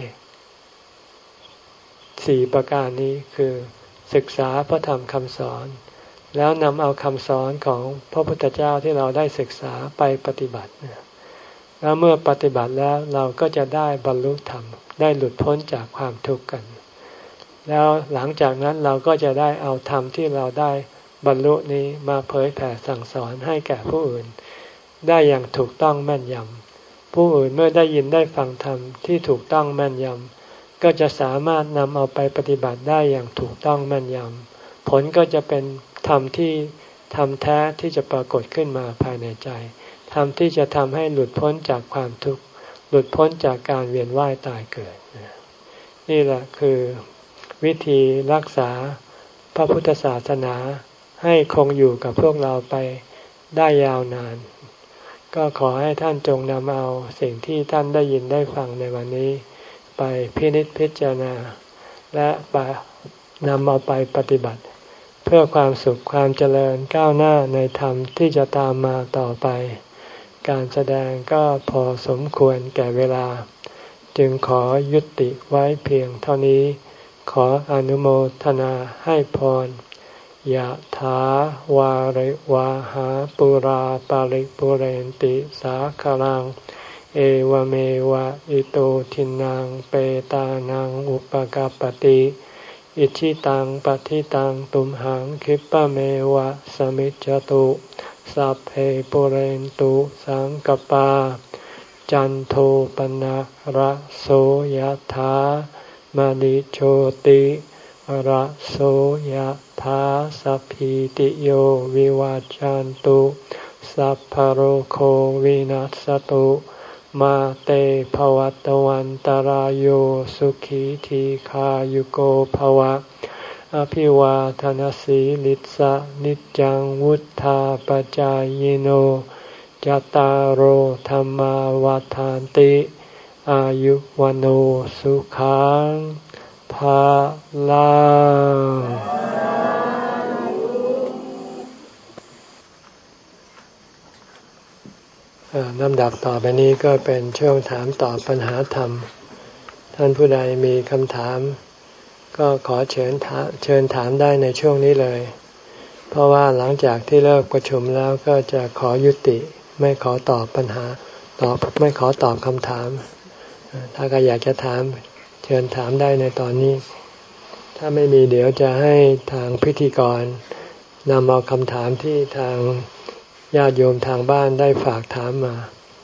[SPEAKER 1] สี่ประการนี้คือศึกษาพระธรรมคำสอนแล้วนำเอาคำสอนของพระพุทธเจ้าที่เราได้ศึกษาไปปฏิบัติแล้วเมื่อปฏิบัติแล้วเราก็จะได้บรรลุธรรมได้หลุดพ้นจากความทุกข์กันแล้วหลังจากนั้นเราก็จะได้เอาธรรมที่เราได้บรรลุนี้มาเผยแผ่สั่งสอนให้แก่ผู้อื่นได้อย่างถูกต้องแม่นยำผู้อื่นเมื่อได้ยินได้ฟังธรรมที่ถูกต้องแม่นยำก็จะสามารถนำเอาไปปฏิบัติได้อย่างถูกต้องแม่นยำผลก็จะเป็นธรรมที่ธรรมแท้ที่จะปรากฏขึ้นมาภายในใจธรรมที่จะทำให้หลุดพ้นจากความทุกข์หลุดพ้นจากการเวียนว่ายตายเกิดนี่แหละคือวิธีรักษาพระพุทธศาสนาให้คงอยู่กับพวกเราไปได้ยาวนานก็ขอให้ท่านจงนำเอาสิ่งที่ท่านได้ยินได้ฟังในวันนี้ไปพินิจพิจารณาและไปนำเอาไปปฏิบัติเพื่อความสุขความเจริญก้าวหน้าในธรรมที่จะตามมาต่อไปการแสดงก็พอสมควรแก่เวลาจึงขอยุติไว้เพียงเท่านี้ขออนุโมทนาให้พรยะถาวาริวาหาปุราปาริปุเรนติสาคารังเอวเมวะอิโตทินังเปตานังอุปกัปปติอิชิตังปฏิตังตุมหังคิปะเมวะสมิจจตุสัพเพปุเรนตุสังกปาจันโทปนะระโสยถามณิโชติระโสยถาสัพพิติโยวิวัจจันตุสัพพโรโควินัสตุมาเตภวัตวันตารโยสุขีทีขายุโกภวะอภิวาทนาสีลิสะนิจังวุธาปจายโนจตารโหธรรมาวาทานติอายุวันโอสุขังภาลังลำดับต่อไปนี้ก็เป็นช่วงถามตอบปัญหาธรรมท่านผู้ใดมีคำถามก็ขอเชิญถามเชิญถามได้ในช่วงนี้เลยเพราะว่าหลังจากที่เลิกประชุมแล้วก็จะขอยุติไม่ขอตอบปัญหาตอบไม่ขอตอบคำถามถ้าใครอยากจะถามเชิญถามได้ในตอนนี้ถ้าไม่มีเดี๋ยวจะให้ทางพิธีกรนำเอาคำถามที่ทางญาติโยมทางบ้านได้ฝากถามมา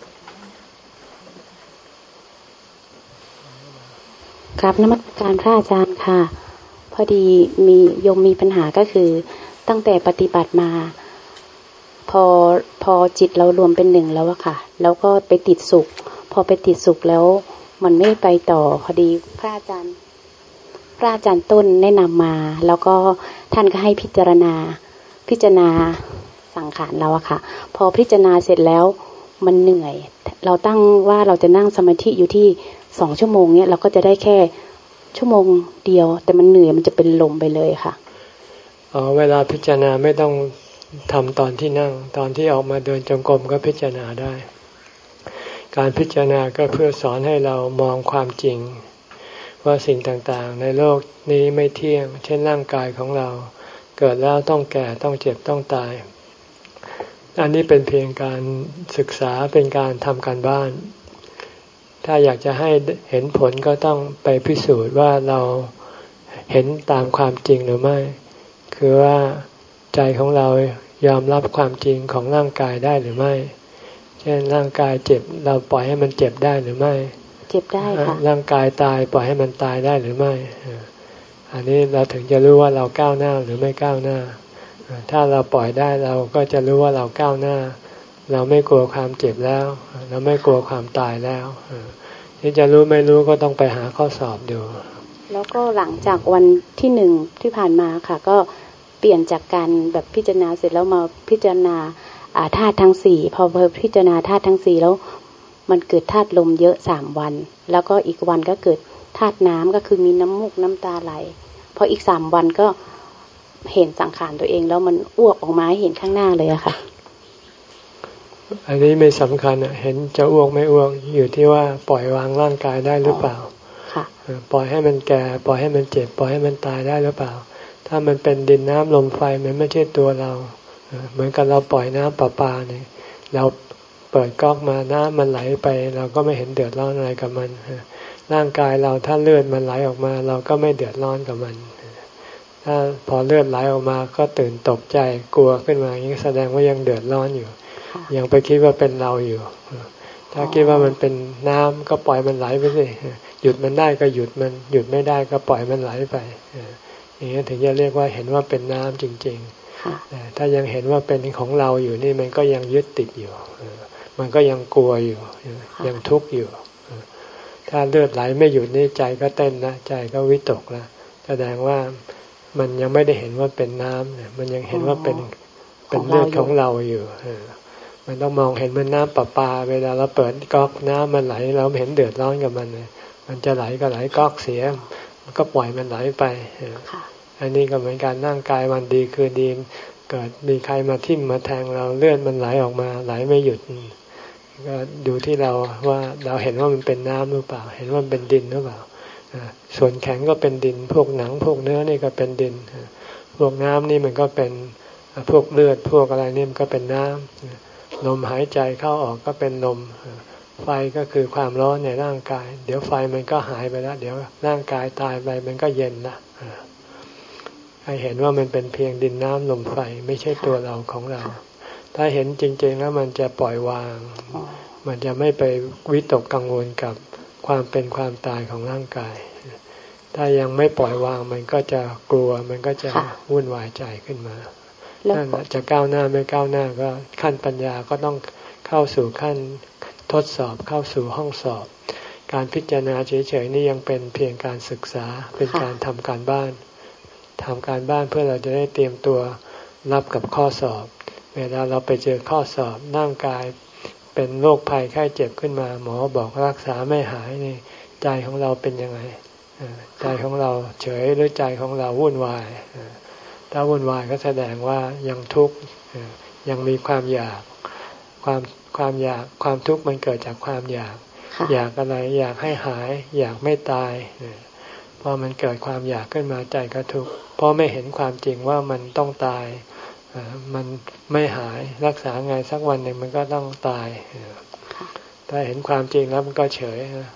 [SPEAKER 2] ครับนมัสการพระอาจารย์ค่ะพอดีมีโยมมีปัญหาก็คือตั้งแต่ปฏิบัติมาพอพอจิตเรารวมเป็นหนึ่งแล้วอะค่ะแล้วก็ไปติดสุขพอไปติดสุขแล้วมันไม่ไปต่อพอดีพระอาจารย์พระอาจารย์ต้นแนะนำมาแล้วก็ท่านก็ให้พิจารณาพิจารณาสังขารเราอะค่ะพอพิจารณาเสร็จแล้วมันเหนื่อยเราตั้งว่าเราจะนั่งสมาธิอยู่ที่สองชั่วโมงเนี้ยเราก็จะได้แค่ชั่วโมงเดียวแต่มันเหนื่อยมันจะเป็นลมไปเลยค่ะ
[SPEAKER 1] อ๋อเวลาพิจารณาไม่ต้องทำตอนที่นั่งตอนที่ออกมาเดินจงกรมก็พิจารณาได้การพิจารณาก็เพื่อสอนให้เรามองความจริงว่าสิ่งต่างๆในโลกนี้ไม่เที่ยงเช่นร่างกายของเราเกิดแล้วต้องแก่ต้องเจ็บต้องตายอันนี้เป็นเพียงการศึกษาเป็นการทำการบ้านถ้าอยากจะให้เห็นผลก็ต้องไปพิสูจน์ว่าเราเห็นตามความจริงหรือไม่คือว่าใจของเรายอมรับความจริงของร่างกายได้หรือไม่เช่นร่างกายเจ็บเราปล่อยให้มันเจ็บได้หรือไม่
[SPEAKER 2] เจ็บได้ค่ะ
[SPEAKER 1] ร่างกายตายปล่อยให้มันตายได้หรือไม่อันนี้เราถึงจะรู้ว่าเราก้าวหน้าหรือไม่ก้าวหน้าถ้าเราปล่อยได้เราก็จะรู้ว่าเราก้าวหน้าเราไม่กลัวความเจ็บแล้วเราไม่กลัวความตายแล้วที่จะรู้ไม่รู้ก็ต้องไปหาข้อสอบดู
[SPEAKER 2] แล้วก็หลังจากวันที่หนึ่งที่ผ่านมาค่ะก็เปลี่ยนจากการแบบพิจารณาเสร็จแล้วมาพิจารณาธาตุทั้งสี่พอพิจารณาธาตุทั้งสี่แล้วมันเกิดธาตุลมเยอะสามวันแล้วก็อีกวันก็เกิดธาตุน้ำก็คือมีน้ำมูกน้ำตาไหลพออีกสามวันก็เห็นสังขารตัวเองแล้วมันอ้วกออกมาเห็นข้างหน้าเลยอะค่ะ
[SPEAKER 1] อันนี้ไม่สำคัญอ่ะเห็นจะอ้วกไม่อ้วกอยู่ที่ว่าปล่อยวางร่างกายได้หรือเปล่าปล่อยให้มันแก่ปล่อยให้มันเจ็บปล่อยให้มันตายได้หรือเปล่าถ้ามันเป็นดินน้ำลมไฟมันไม่ใช่ตัวเราเหมือนกับเราปล่อยน้ำประปาเนี่ยเราเปิดก๊อกมาน้ำมันไหลไปเราก็ไม่เห็นเดือดร้อนอะไรกับมันร่างกายเราถ้าเลือดมันไหลออกมาเราก็ไม่เดือดร้อนกับมันถ้าพอเลือดไหลออกมาก็ตื่นตกใจกลัวขึ้นมาอย่างนี้แสดงว่ายังเดือดร้อนอยู่ยังไปคิดว่าเป็นเราอยู่ถ้าคิดว่ามันเป็นน้ำก็ปล่อยมันไหลไปสิหยุดมันได้ก็หยุดมันหยุดไม่ได้ก็ปล่อยมันไหลไปอย่างนี้ถึงจะเรียกว่าเห็นว่าเป็นน้ำจริงๆถ้ายังเห็นว่าเป็นของเราอยู่นี่มันก็ยังยึดติดอยู่มันก็ยังกลัวอยู่ยังทุกข์อยู่ถ้าเลือดไหลไม่หยุดนี่ใจก็เต้นนะใจก็วิตกแล้วแสดงว่ามันยังไม่ได้เห็นว่าเป็นน้ำเนี่ยมันยังเห็นว่าเป็นเป็นเลือดของเราอยู่มันต้องมองเห็นมันน้ำประปาเวลาเราเปิดก๊อกน้ำมันไหลเราไม่เห็นเดือดร้อนกับมันเลยมันจะไหลก็ไหลก๊อกเสียมันก็ปล่อยมันไหลไปอันนี้ก็เหมือนการนั่งกายวันดีคือดีเกิดมีใครมาทิ่มมาแทงเราเลือดมันไหลออกมาไหลไม่หยุดก็ดูที่เราว่าเราเห็นว่ามันเป็นน้ำหรือเปล่าเห็นว่ามันเป็นดินหรือเปล่าส่วนแข็งก็เป็นดินพวกหนังพวกเนื้อนี่ก็เป็นดินพวกน้ำนี่มันก็เป็นพวกเลือดพวกอะไรนี่มันก็เป็นน้ำลมหายใจเข้าออกก็เป็นลมไฟก็คือความร้อนในร่างกายเดี๋ยวไฟมันก็หายไปแล้วเดี๋ยวร่างกายตายไปมันก็เย็นละให้เห็นว่ามันเป็นเพียงดินน้ำลมไฟไม่ใช่ตัวเราของเราถ้าเห็นจริงๆแล้วมันจะปล่อยวางมันจะไม่ไปวิตกกังวลกับความเป็นความตายของร่างกายถ้ายังไม่ปล่อยวางมันก็จะกลัวมันก็จะวุ่นวายใจขึ้นมานั่นจะก้าวหน้าไม่ก้าวหน้าก็ขั้นปัญญาก็ต้องเข้าสู่ขั้นทดสอบเข้าสู่ห้องสอบการพิจารณาเฉยๆนี่ยังเป็นเพียงการศึกษาเป็นการทำการบ้านทำการบ้านเพื่อเราจะได้เตรียมตัวรับกับข้อสอบเวลาเราไปเจอข้อสอบร่างกายเป็นโรคภัยไข้เจ็บขึ้นมาหมอบอกรักษาไม่หายนี่ใจของเราเป็นยังไงใจของเราเฉยหรือใจของเราวุ่นวายถ้าวุ่นวายก็แสดงว่ายังทุกข์ยังมีความอยากความความอยากความทุกข์มันเกิดจากความอยากอยากอะไรอยากให้หายอยากไม่ตายพอมันเกิดความอยากขึ้นมาใจก็ทุกข์เพราะไม่เห็นความจริงว่ามันต้องตายมันไม่หายรักษาไงสักวันหนึ่งมันก็ต้องตายถ้าเห็นความจริงแล้วมันก็เฉย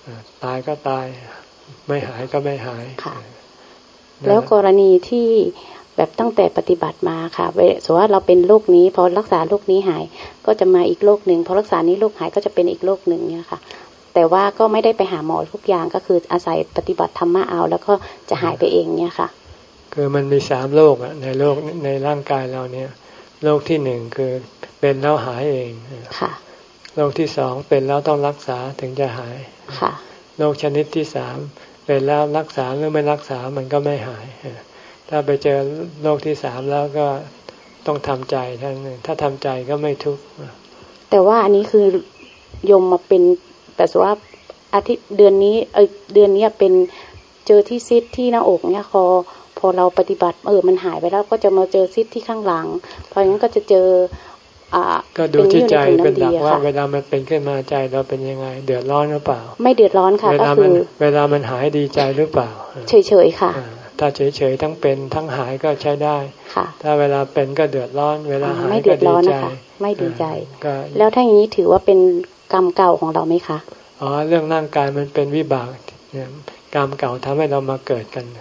[SPEAKER 1] ตายก็ตายไม่หายก็ไม่หาย
[SPEAKER 2] แล้วกรณีที่แบบตั้งแต่ปฏิบัติมาค่ะสมมติว่าเราเป็นโรคนี้พอรักษาโรคนี้หายก็จะมาอีกโรคหนึ่งพอรักษานี้โรคหายก็จะเป็นอีกโรคหนึ่งเนี่ยค่ะแต่ว่าก็ไม่ได้ไปหาหมอทุกอย่างก็คืออาศัยปฏิบัติธรรมะเอาแล้วก็จะหายไปเองเนี่ยค่ะ
[SPEAKER 1] คือมันมีสามโรคอะในโรคในร่างกายเราเนี่ยโรคที่หนึ่งคือเป็นแล้วหายเองค่ะโรคที่สองเป็นแล้วต้องรักษาถึงจะหายค่ะโรคชนิดที่สามเป็นแล้วรักษาหรือไม่รักษามันก็ไม่หายถ้าไปเจอโรคที่สามแล้วก็ต้องทำใจท่านถ้าทำใจก็ไม่ทุกข์
[SPEAKER 2] แต่ว่าอันนี้คือโยมมาเป็นแต่ว่าอาทิตย์เดือนนี้เออเดือนนี้เป็นเจอที่ซิดที่หน้าอกเนี่ยพอพอเราปฏิบัติเออมันหายไปแล้วก็จะมาเจอซิดที่ข้างหลังเพราะงั้นก็จะเจออ่า
[SPEAKER 1] ก็ดูที่ใจเป็นหลักว่าเวลามันเป็นขึ้นมาใจเราเป็นยังไงเดือดร้อนหรือเปล่า
[SPEAKER 2] ไม่เดือดร้อนค่ะก็คือ
[SPEAKER 1] เวลามันหายดีใจหรือเปล่า
[SPEAKER 2] เฉยๆค่ะ
[SPEAKER 1] ถ้าเฉยๆทั้งเป็นทั้งหายก็ใช้ได้ถ้าเวลาเป็นก็เดือดร้อนเวลาหายก็ดีใจ
[SPEAKER 2] ไม่ดีใจแล้วถ้าอย่างนี้ถือว่าเป็นกรรมเก่าของเราไหมคะ
[SPEAKER 1] อ๋อเรื่องร่างกายมันเป็นวิบากเนี่ยกรรมเก่าทำให้เรามาเกิดกัน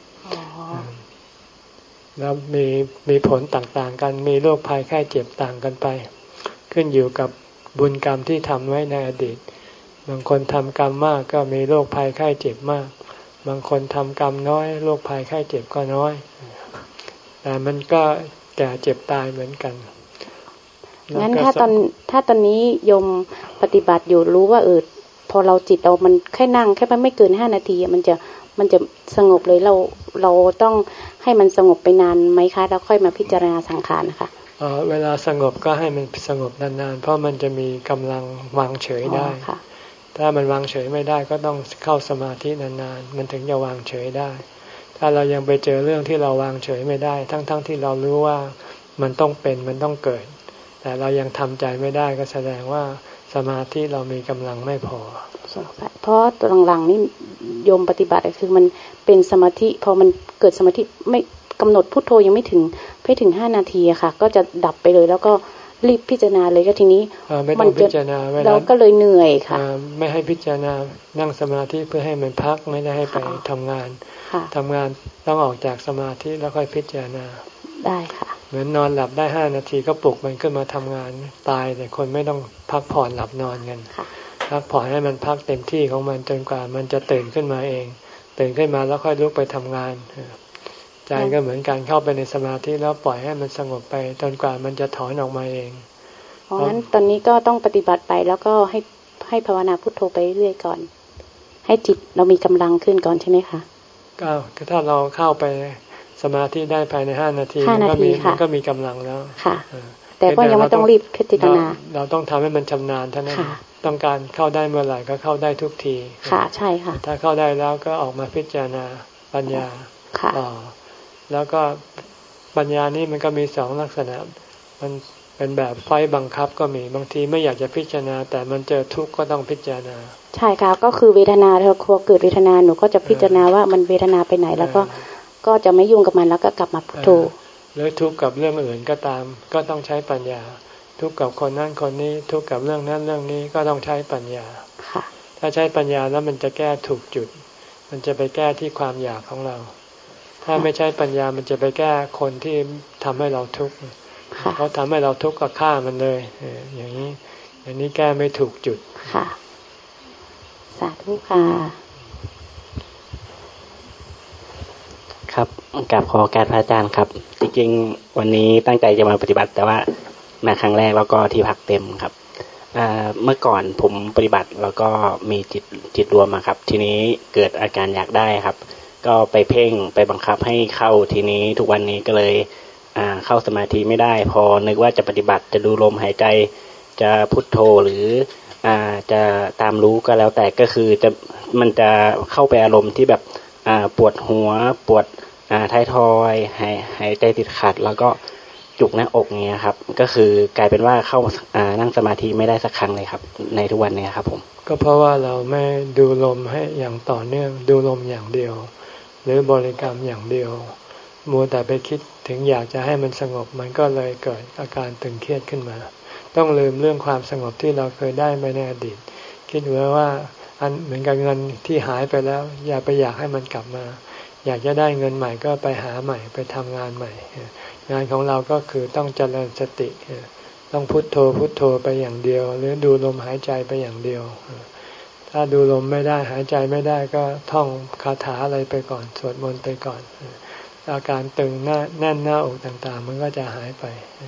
[SPEAKER 1] แล้วมีมีผลต่างๆกันมีโรคภัยไข้เจ็บต่างกันไปขึ้นอยู่กับบุญกรรมที่ทำไว้ในอดีตบางคนทำกรรมมากก็มีโรคภัยไข้เจ็บมากบางคนทำกรรมน้อยโรคภัยไข้เจ็บก็น้อยแต่มันก็แก่เจ็บตายเหมือนกัน
[SPEAKER 2] งั้นถ้าตอนถ้าตอนนี้โยมปฏิบัติอยู่รู้ว่าเออพอเราจิตเรามันแค่นั่งแค่ไม่เกินห้านาทีมันจะมันจะสงบเลยเราเราต้องให้มันสงบไปนานไหมคะแล้วค่อยมาพิจารณาสังขารนะคะ
[SPEAKER 1] อ๋อเวลาสงบก็ให้มันสงบนานๆเพราะมันจะมีกำลังวางเฉยได้ถ้ามันวางเฉยไม่ได้ก็ต้องเข้าสมาธินานๆมันถึงจะวางเฉยได้ถ้าเรายังไปเจอเรื่องที่เราวางเฉยไม่ได้ทั้งๆ ท, ที่เรารู้ว่ามันต้องเป็นมันต้องเกิดแต่เรายังทำใจไม่ได้ก็แสดงว่าสมาธิเรามีกำลังไม่พอ
[SPEAKER 2] เพราะตัวหลังๆนี่โยมปฏิบัติคือมันเป็นสมาธิพอมันเกิดสมาธิไม่กำหนดพุทโธยังไม่ถึงไม่ถึงห้านาทีอะค่ะก็จะดับไปเลยแล้วก็รีบพิจารณาเลยก็ทีนี้
[SPEAKER 1] มันพิจารณา
[SPEAKER 2] เราก็เลยเหนื่อยค่ะ
[SPEAKER 1] ไม่ให้พิจารณานั่งสมาธิเพื่อให้มันพักไม่ได้ให้ไปทำงานทำงานต้องออกจากสมาธิแล้วค่อยพิจารณา
[SPEAKER 2] ได้ค่ะ
[SPEAKER 1] เหมือนนอนหลับได้ห้านาทีก็ปลุกมันขึ้นมาทำงานตายแต่คนไม่ต้องพักผ่อนหลับนอนกันพักผ่อนให้มันพักเต็มที่ของมันจนกว่ามันจะตื่นขึ้นมาเองตื่นขึ้นมาแล้วค่อยลุกไปทำงานใจก็เหมือนการเข้าไปในสมาธิแล้วปล่อยให้มันสงบไปจนกว่ามันจะถอนออกมาเอง
[SPEAKER 2] เพราะงั้นตอนนี้ก็ต้องปฏิบัติไปแล้วก็ให้ให้ภาวนาพุทโธไปเรื่อยก่อนให้จิตเรามีกำลังขึ้นก่อนใช่ไหมคะ
[SPEAKER 1] ก็ถ้าเราเข้าไปสมาธิได้ภายในห้านาทีมันก็มีมันก็มีกำลังแล้ว
[SPEAKER 2] ค่ะแต่ก็ยังไม่ต้องรีบพิจารณา
[SPEAKER 1] เราต้องทำให้มันชำนาญเท่านั้นต้องการเข้าได้เมื่อไหร่ก็เข้าได้ทุกที
[SPEAKER 2] ค่ะใช่ค่ะ
[SPEAKER 1] ถ้าเข้าได้แล้วก็ออกมาพิจารณาปัญญาต่อแล้วก็ปัญญานี่มันก็มีสองลักษณะมันเป็นแบบไฟบังคับก็มีบางทีไม่อยากจะพิจารณาแต่มันเจอทุกข์ก็ต้องพิจารณา
[SPEAKER 2] ใช่ค่ะก็คือเวทนาเราพอเกิดเวทนาหนูก็จะพิจารณาว่ามันเวทนาไปไหนแล้วก็ก็จะไม่ยุ่งกับมันแล้วก็กลับมาพุทโธ
[SPEAKER 1] หรือทุกข์กับเรื่องอื่นก็ตามก็ต้องใช้ปัญญาทุกข์กับคนนั้นคนนี้ทุกข์กับเรื่องนั้นเรื่องนี้ก็ต้องใช้ปัญญาถ้าใช้ปัญญาแล้วมันจะแก้ถูกจุดมันจะไปแก้ที่ความอยากของเราถ้าไม่ใช้ปัญญามันจะไปแก้คนที่ทำให้เราทุกข์เขาทำให้เราทุกข์ก็ฆ่ามันเลยอย่างนี้อย่างนี้แก้ไม่ถูกจุด
[SPEAKER 2] ค่ะสาธุค่ะ
[SPEAKER 3] ครับกราบขอการพระอาจารย์ครับจริงๆวันนี้ตั้งใจจะมาปฏิบัติแต่ว่ามาครั้งแรกแล้วก็ที่พักเต็มครับเมื่อก่อนผมปฏิบัติแล้วก็มีจิตจิตรวมมาครับทีนี้เกิดอาการอยากได้ครับก็ไปเพ่งไปบังคับให้เข้าทีนี้ทุกวันนี้ก็เลยเข้าสมาธิไม่ได้พอนึกว่าจะปฏิบัติจะดูลมหายใจจะพุทโธหรือจะตามรู้ก็แล้วแต่ก็คือจะมันจะเข้าไปอารมณ์ที่แบบปวดหัวปวดท้ายทอยหายหายใจติดขัดแล้วก็จุกหน้าอกเงี้ยครับก็คือกลายเป็นว่าเข้านั่งสมาธิไม่ได้สักครั้งเลยครับในทุกวันนี้ครับผม
[SPEAKER 1] ก็เพราะว่าเราไม่ดูลมให้อย่างต่อเนื่องดูลมอย่างเดียวหรือบริกรรมอย่างเดียวมัวแต่ไปคิดถึงอยากจะให้มันสงบมันก็เลยเกิดอาการตึงเครียดขึ้นมาต้องลืมเรื่องความสงบที่เราเคยได้มาในอดีตคิดไว้ว่าอันเหมือนกับเงินที่หายไปแล้วอย่าไปอยากให้มันกลับมาอยากจะได้เงินใหม่ก็ไปหาใหม่ไปทำงานใหม่งานของเราก็คือต้องเจริญสติต้องพุทโธพุทโธไปอย่างเดียวหรือดูลมหายใจไปอย่างเดียวถ้าดูลมไม่ได้หายใจไม่ได้ก็ท่องคาถาอะไรไปก่อนสวดมนต์ไปก่อนอาการตึงหน้าแน่นหน้าอกต่างๆมันก็จะหายไป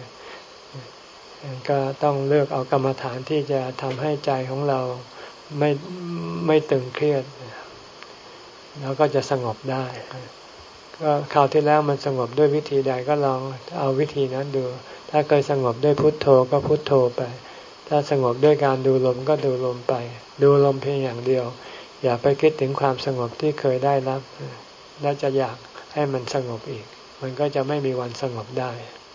[SPEAKER 1] ก็ต้องเลือกเอากรรมฐานที่จะทำให้ใจของเราไม่ไม่ตึงเครียดแล้วก็จะสงบได้ก็คราวที่แล้วมันสงบด้วยวิธีใดก็ลองเอาวิธีนั้นดูถ้าเคยสงบด้วยพุทโธก็พุทโธไปถ้าสงบด้วยการดูลมก็ดูลมไปดูลมเพียงอย่างเดียวอย่าไปคิดถึงความสงบที่เคยได้รับแล้วจะอยากให้มันสงบอีกมันก็จะไม่มีวันสงบได้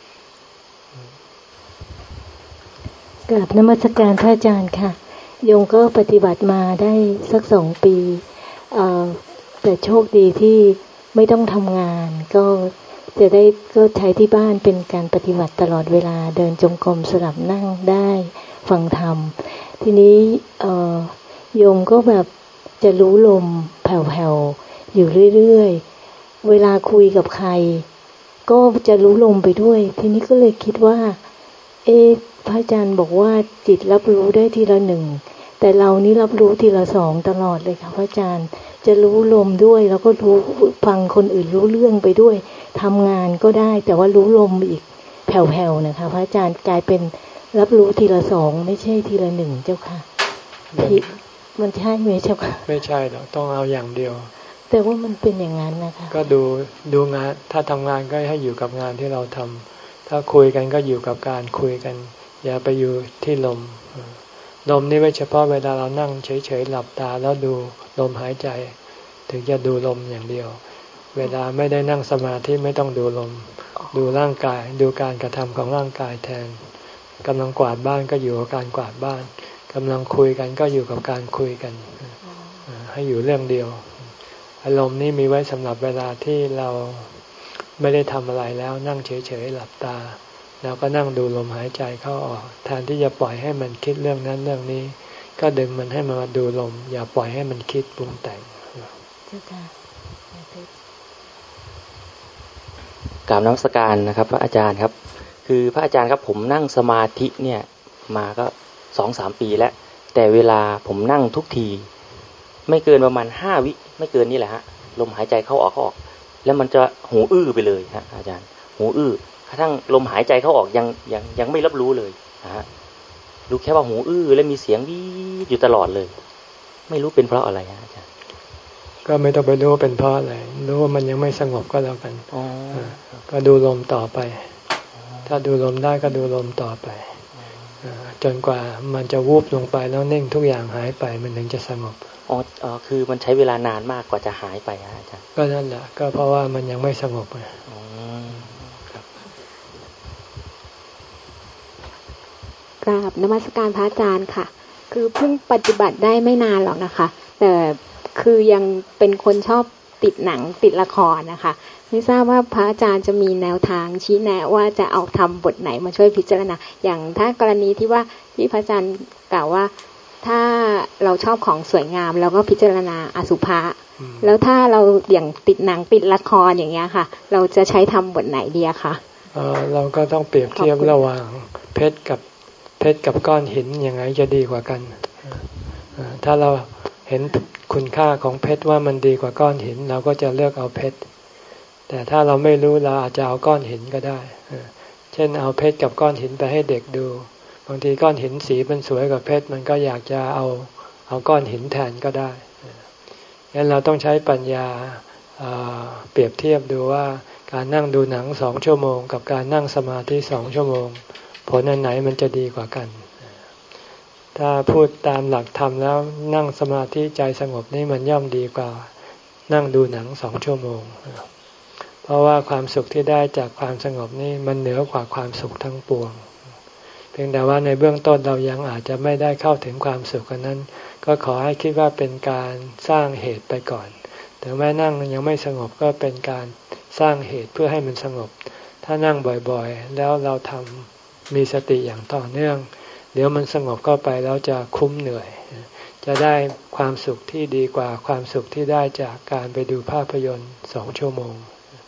[SPEAKER 4] กราบนมัสการพระอาจารย์ค่ะโยมก็ปฏิบัติมาได้สักสองปีแต่โชคดีที่ไม่ต้องทำงานก็จะได้ก็ใช้ที่บ้านเป็นการปฏิบัติตลอดเวลาเดินจงกรมสลับนั่งได้ฟังธรรมทีนี้โยมก็แบบจะรู้ลมแผ่วๆอยู่เรื่อยๆเวลาคุยกับใครก็จะรู้ลมไปด้วยทีนี้ก็เลยคิดว่าเอ๊ะพระอาจารย์บอกว่าจิตรับรู้ได้ทีละหนึ่งแต่เรานี่รับรู้ทีละสองตลอดเลยค่ะพระอาจารย์จะรู้ลมด้วยแล้วก็รู้ฟังคนอื่นรู้เรื่องไปด้วยทำงานก็ได้แต่ว่ารู้ลมอีกแผ่วๆนะคะพระอาจารย์กลายเป็นรับรู้ทีละสองไม่ใช่ทีละหนึ่งเจ้าค่ะมันใช่ไหมเจ้าค่ะ
[SPEAKER 1] ไม่ใช่หรอกต้องเอาอย่างเดียว
[SPEAKER 4] แต่ว่ามันเป็นอย่างนั้นนะคะ
[SPEAKER 1] ก็ดูดูงานถ้าทำงานก็ให้อยู่กับงานที่เราทำถ้าคุยกันก็อยู่กับการคุยกันอย่าไปอยู่ที่ลมลมนี่ไม่เฉพาะเวลาเรานั่งเฉยๆหลับตาแล้วดูลมหายใจถึงจะดูลมอย่างเดียวเวลาไม่ได้นั่งสมาธิไม่ต้องดูลมดูร่างกายดูการกระทำของร่างกายแทนกำลังกวาดบ้านก็อยู่กับการกวาดบ้านกำลังคุยกันก็อยู่กับการคุยกันให้อยู่เรื่องเดียวอารมณ์นี้มีไว้สำหรับเวลาที่เราไม่ได้ทำอะไรแล้วนั่งเฉยๆหลับตาแล้วก็นั่งดูลมหายใจเข้าออกแทนที่จะปล่อยให้มันคิดเรื่องนั้นเรื่องนี้ก็ดึงมันให้มาดูลมอย่าปล่อยให้มันคิดปรุงแต่ง
[SPEAKER 3] กราบนมัสการนะครับพระอาจารย์ครับคือพระอาจารย์ครับผมนั่งสมาธิเนี่ยมาก็สองสามปีแล้วแต่เวลาผมนั่งทุกทีไม่เกินประมาณห้าวิไม่เกินนี่แหละฮะลมหายใจเข้าออกเข้าออกแล้วมันจะหูอื้อไปเลยฮะอาจารย์หูอื้อกระทั่งลมหายใจเข้าออกยังยังยังไม่รับรู้เลยนะฮะรู้แค่ว่าหูอื้อและมีเสียงวีดอยู่ตลอดเลยไม่รู้เป็นเพราะอะไรฮะอาจารย์
[SPEAKER 1] ก็ไม่ต้องไปรู้ว่าเป็นเพราะอะไรรู้ว่ามันยังไม่สงบก็แล้วกันก็ดูลมต่อไปถ้าดูลมได้ก็ดูลมต่อไปจนกว่ามันจะวูบลงไปแล้วนิ่งทุกอย่างหายไปมันถึงจะสงบ
[SPEAKER 3] อ๋ออ๋อคือมันใช้เวลานานมากกว่าจะหายไปอาจารย์
[SPEAKER 1] ก็นั่นแหละก็เพราะว่ามันยังไม่สงบไง
[SPEAKER 2] กราบนมัสการพระอาจารย์ค่ะคือเพิ่งปฏิบัติได้ไม่นานหรอกนะคะแต่คือยังเป็นคนชอบติดหนังติดละครนะคะไม่ทราบว่าพระอาจารย์จะมีแนวทางชี้แนะว่าจะเอาทำบทไหนมาช่วยพิจารณาอย่างถ้ากรณีที่ว่าที่พระอาจารย์กล่าวว่าถ้าเราชอบของสวยงามเราก็พิจารณาอสุภะแล้วถ้าเราอย่างติดหนังติดละครอย่างเงี้ยค่ะเราจะใช้ทำบทไหนดีอะคะ
[SPEAKER 1] เออเราก็ต้องเปรียบเทียบระหว่างเพชรกับเพชรกับก้อนหินยังไงจะดีกว่ากันถ้าเราเห็นคุณค่าของเพชรว่ามันดีกว่าก้อนหินเราก็จะเลือกเอาเพชรแต่ถ้าเราไม่รู้เราอาจจะเอาก้อนหินก็ได้เช่นเอาเพชรกับก้อนหินไปให้เด็กดูบางทีก้อนหินสีมันสวยกว่าเพชรมันก็อยากจะเอาเอาก้อนหินแทนก็ได้งั้นเราต้องใช้ปัญญาเปรียบเทียบดูว่าการนั่งดูหนังสองชั่วโมงกับการนั่งสมาธิสองชั่วโมงผลอันไหนมันจะดีกว่ากันถ้าพูดตามหลักธรรมแล้วนั่งสมาธิใจสงบนี่มันย่อมดีกว่านั่งดูหนังสองชั่วโมงเพราะว่าความสุขที่ได้จากความสงบนี่มันเหนือกว่าความสุขทั้งปวงเพียงแต่ว่าในเบื้องต้นเรายังอาจจะไม่ได้เข้าถึงความสุขนั้นก็ขอให้คิดว่าเป็นการสร้างเหตุไปก่อนถึงแม้นั่งยังไม่สงบก็เป็นการสร้างเหตุเพื่อให้มันสงบถ้านั่งบ่อยๆแล้วเราทำมีสติอย่างต่อเนื่องเดี๋ยวมันสงบเข้าไปแล้วจะคุ้มเหนื่อยจะได้ความสุขที่ดีกว่าความสุขที่ได้จากการไปดูภาพยนตร์สองชั่วโมง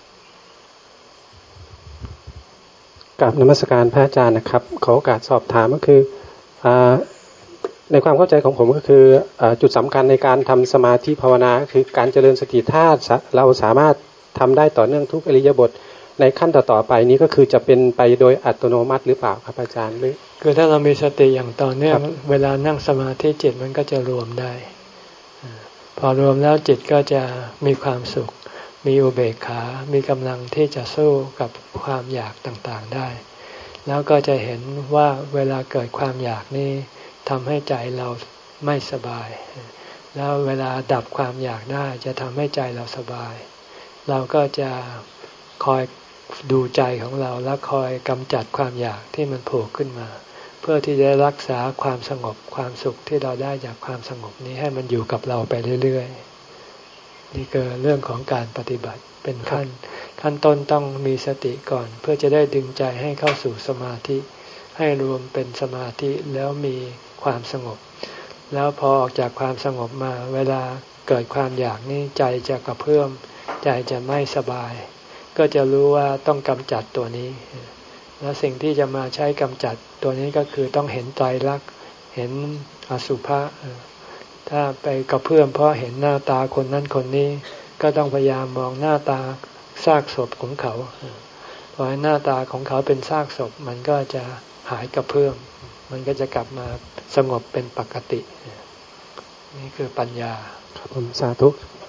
[SPEAKER 5] กราบนมัสการพระอาจารย์นะครับขอโอกาสสอบถามก็คือในความเข้าใจของผมก็คือจุดสำคัญในการทำสมาธิภาวนาคือการเจริญสติถ้าเราสามารถทำได้ต่อเนื่องทุกอิริยาบถในขั้นต่อๆไปนี้ก็คือจะเป็นไปโดยอัตโนมัติหรือเปล่าครับอาจารย์หรือ
[SPEAKER 1] คือถ้าเรามีสติอย่างต่อเนื่องเวลานั่งสมาธิจิตมันก็จะรวมได้พอรวมแล้วจิตก็จะมีความสุขมีอุเบกขามีกำลังที่จะสู้กับความอยากต่างๆได้แล้วก็จะเห็นว่าเวลาเกิดความอยากนี่ทำให้ใจเราไม่สบายแล้วเวลาดับความอยากได้จะทำให้ใจเราสบายเราก็จะคอยดูใจของเราและคอยกำจัดความอยากที่มันโผล่ขึ้นมาเพื่อที่จะรักษาความสงบความสุขที่เราได้จากความสงบนี้ให้มันอยู่กับเราไปเรื่อยๆนี่คือเรื่องของการปฏิบัติเป็นขั้นขั้นต้นต้องมีสติก่อนเพื่อจะได้ดึงใจให้เข้าสู่สมาธิให้รวมเป็นสมาธิแล้วมีความสงบแล้วพอออกจากความสงบมาเวลาเกิดความอยากนี่ใจจะกระเพื่อมใจจะไม่สบายก็จะรู้ว่าต้องกำจัดตัวนี้แล้วสิ่งที่จะมาใช้กำจัดตัวนี้ก็คือต้องเห็นไตรลักษณ์เห็นอสุภะถ้าไปกระเพื่อมเพราะเห็นหน้าตาคนนั้นคนนี้ก็ต้องพยายามมองหน้าตาซากศพของเขาพอหน้าตาของเขาเป็นซากศพมันก็จะหายกระเพื่อมมันก็จะกลับมาสงบเป็นปกตินี่คือปัญญา
[SPEAKER 5] ครับผมสาธุ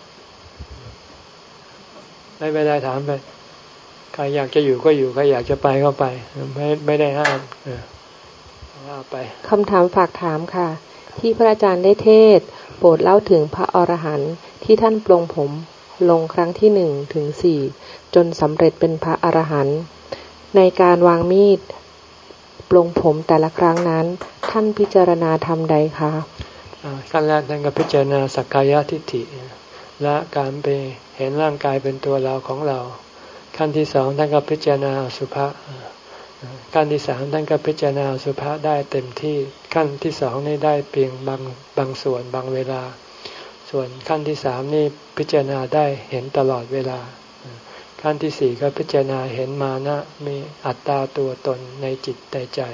[SPEAKER 1] ไม่ไปได้ถามไปใครอยากจะอยู่ก็อยู่ใครอยากจะไปก็ไปไม่ไม่ได้ห้ามว่าไป
[SPEAKER 6] คำถามฝากถามค่ะที่พระอาจารย์ได้เทศโปรดเล่าถึงพระอรหันต์ที่ท่านปลงผมลงครั้งที่หนึ่งถึงสี่จนสำเร็จเป็นพระอรหันต์ในการวางมีดปลงผมแต่ละครั้งนั้นท่านพิจารณาธรรมใดคะ
[SPEAKER 1] ขั้นแรกท่านก็พิจารณาสักกายทิฏฐิและการไปเห็นร่างกายเป็นตัวเราของเราขั้นที่สองท่านก็พิจารณาอสุภะขั้นที่สามท่านก็พิจารณาอสุภะได้เต็มที่ขั้นที่สองนี่ได้เพียงบางบางส่วนบางเวลาส่วนขั้นที่สามนี่พิจารณาได้เห็นตลอดเวลาขั้นที่สี่ก็พิจารณาเห็นมานะมีอัตตาตัวตนในจิตในใจ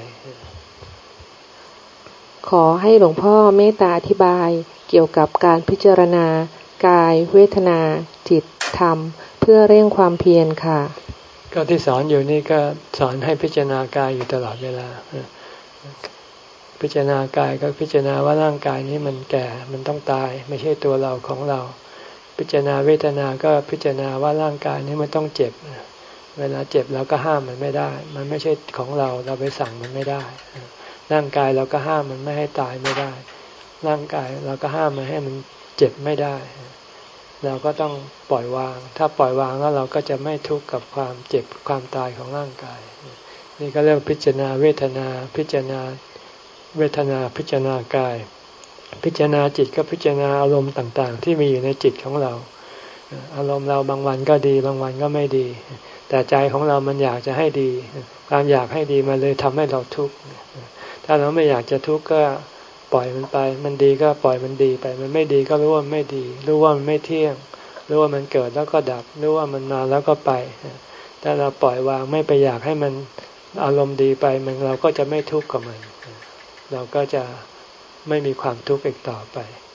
[SPEAKER 6] ขอให้หลวงพ่อเมตตาอธิบายเกี่ยวกับการพิจารณากายเวทนาจิตธรรมเพื่อเร่งความเพียรค่ะ
[SPEAKER 1] ก็ที่สอนอยู่นี่ก็สอนให้พิจารณากายอยู่ตลอดเวลาพิจารณากายก็พิจารณาว่าร่างกายนี้มันแก่มันต้องตายไม่ใช่ตัวเราของเราพิจารณาเวทนาก็พิจารณาว่าร่างกายนี้มันต้องเจ็บเวลาเจ็บเราก็ห้ามมันไม่ได้มันไม่ใช่ของเราเราไปสั่งมันไม่ได้ร่างกายเราก็ห้ามมันไม่ให้ตายไม่ได้ร่างกายเราก็ห้ามมันให้มันเจ็บไม่ได้เราก็ต้องปล่อยวางถ้าปล่อยวางแล้วเราก็จะไม่ทุกข์กับความเจ็บความตายของร่างกายนี่ก็เรียกพิจารณาเวทนาพิจารณาเวทนาพิจารณากายพิจารณาจิตก็พิจารณาอารมณ์ต่างๆที่มีอยู่ในจิตของเราอารมณ์เราบางวันก็ดีบางวันก็ไม่ดีแต่ใจของเรามันอยากจะให้ดีความอยากให้ดีมันเลยทำให้เราทุกข์ถ้าเราไม่อยากจะทุกข์ก็ปล่อยมันไปมันดีก็ปล่อยมันดีไปมันไม่ดีก็รู้ว่าไม่ดีรู้ว่ามันไม่เที่ยงรู้ว่ามันเกิดแล้วก็ดับรู้ว่ามันมาแล้วก็ไปถ้าเราปล่อยวางไม่ไปอยากให้มันอารมณ์ดีไปมันเราก็จะไม่ทุกข์กับมันเราก็จะไม่มีความทุกข์อีกต่อไป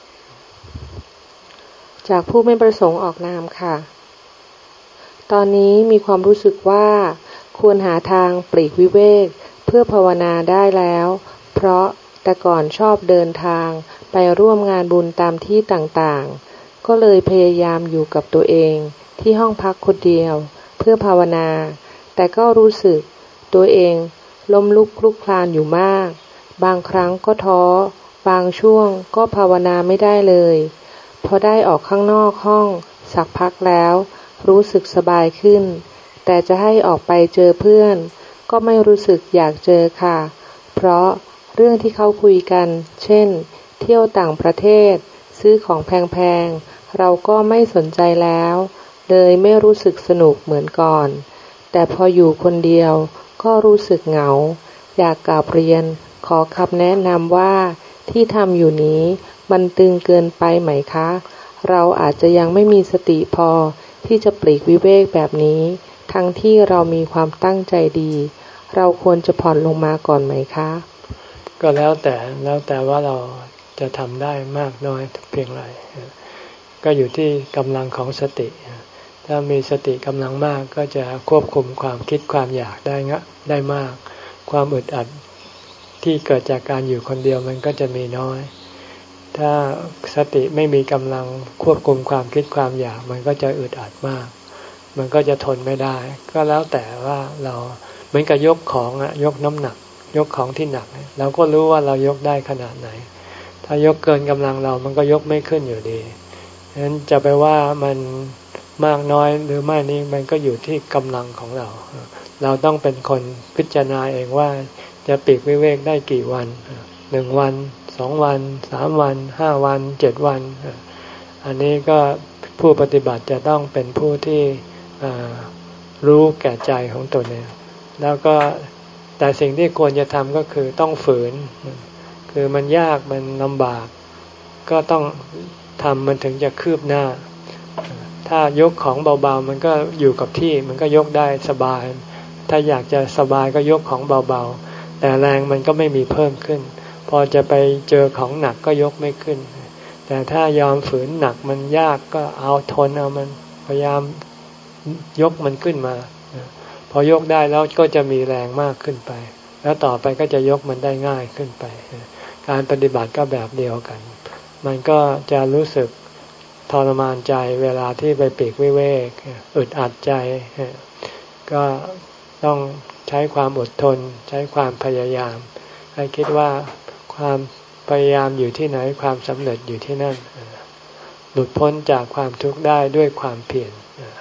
[SPEAKER 6] จากผู้ไม่ประสงค์ออกนามค่ะตอนนี้มีความรู้สึกว่าควรหาทางปลีกวิเวกเพื่อภาวนาได้แล้วเพราะแต่ก่อนชอบเดินทางไปร่วมงานบุญตามที่ต่างๆก็เลยพยายามอยู่กับตัวเองที่ห้องพักคนเดียวเพื่อภาวนาแต่ก็รู้สึกตัวเองล้มลุกคลุกคลานอยู่มากบางครั้งก็ท้อบางช่วงก็ภาวนาไม่ได้เลยพอได้ออกข้างนอกห้องสักพักแล้วรู้สึกสบายขึ้นแต่จะให้ออกไปเจอเพื่อนก็ไม่รู้สึกอยากเจอค่ะเพราะเรื่องที่เขาคุยกันเช่นเที่ยวต่างประเทศซื้อของแพงๆเราก็ไม่สนใจแล้วเลยไม่รู้สึกสนุกเหมือนก่อนแต่พออยู่คนเดียวก็รู้สึกเหงาอยากกราบเรียนขอคำแนะนำว่าที่ทำอยู่นี้มันตึงเกินไปไหมคะเราอาจจะยังไม่มีสติพอที่จะปลีกวิเวกแบบนี้ทั้งที่เรามีความตั้งใจดีเราควรจะผ่อนลงมาก่อนไหมคะ
[SPEAKER 1] ก็แล้วแต่แล้วแต่ว่าเราจะทำได้มากน้อยเพียงไรก็อยู่ที่กำลังของสติถ้ามีสติกำลังมากก็จะควบคุมความคิดความอยากได้งะได้มากความอึดอัดที่เกิดจากการอยู่คนเดียวมันก็จะมีน้อยถ้าสติไม่มีกำลังควบคุมความคิดความอยากมันก็จะอึดอัดมากมันก็จะทนไม่ได้ก็แล้วแต่ว่าเราเหมือนกับยกของอะยกน้ำหนักยกของที่หนักเราก็รู้ว่าเรายกได้ขนาดไหนถ้ายกเกินกำลังเรามันก็ยกไม่ขึ้นอยู่ดีฉะนั้นจะไปว่ามันมากน้อยหรือไม่นี้มันก็อยู่ที่กำลังของเราเราต้องเป็นคนพิจารณาเองว่าจะปลีกวิเวกได้กี่วันหนึ่งวันสองวันสามวันห้าวันเจ็ดวันอันนี้ก็ผู้ปฏิบัติจะต้องเป็นผู้ที่รู้แก่ใจของตนเองแล้วก็แต่สิ่งที่ควรจะทำก็คือต้องฝืนคือมันยากมันลำบากก็ต้องทำมันถึงจะคืบหน้าถ้ายกของเบาๆมันก็อยู่กับที่มันก็ยกได้สบายถ้าอยากจะสบายก็ยกของเบาๆแต่แรงมันก็ไม่มีเพิ่มขึ้นพอจะไปเจอของหนักก็ยกไม่ขึ้นแต่ถ้ายอมฝืนหนักมันยากก็เอาทนเอามันพยายามยกมันขึ้นมาพอยกได้แล้วก็จะมีแรงมากขึ้นไปแล้วต่อไปก็จะยกมันได้ง่ายขึ้นไปการปฏิบัติก็แบบเดียวกันมันก็จะรู้สึกทรมานใจเวลาที่ไปปลีกวิเวกอึดอัดใจก็ต้องใช้ความอดทนใช้ความพยายามให้คิดว่าความพยายามอยู่ที่ไหนความสำเร็จอยู่ที่นั่นหลุดพ้นจากความทุกข์ได้ด้วยความเพียร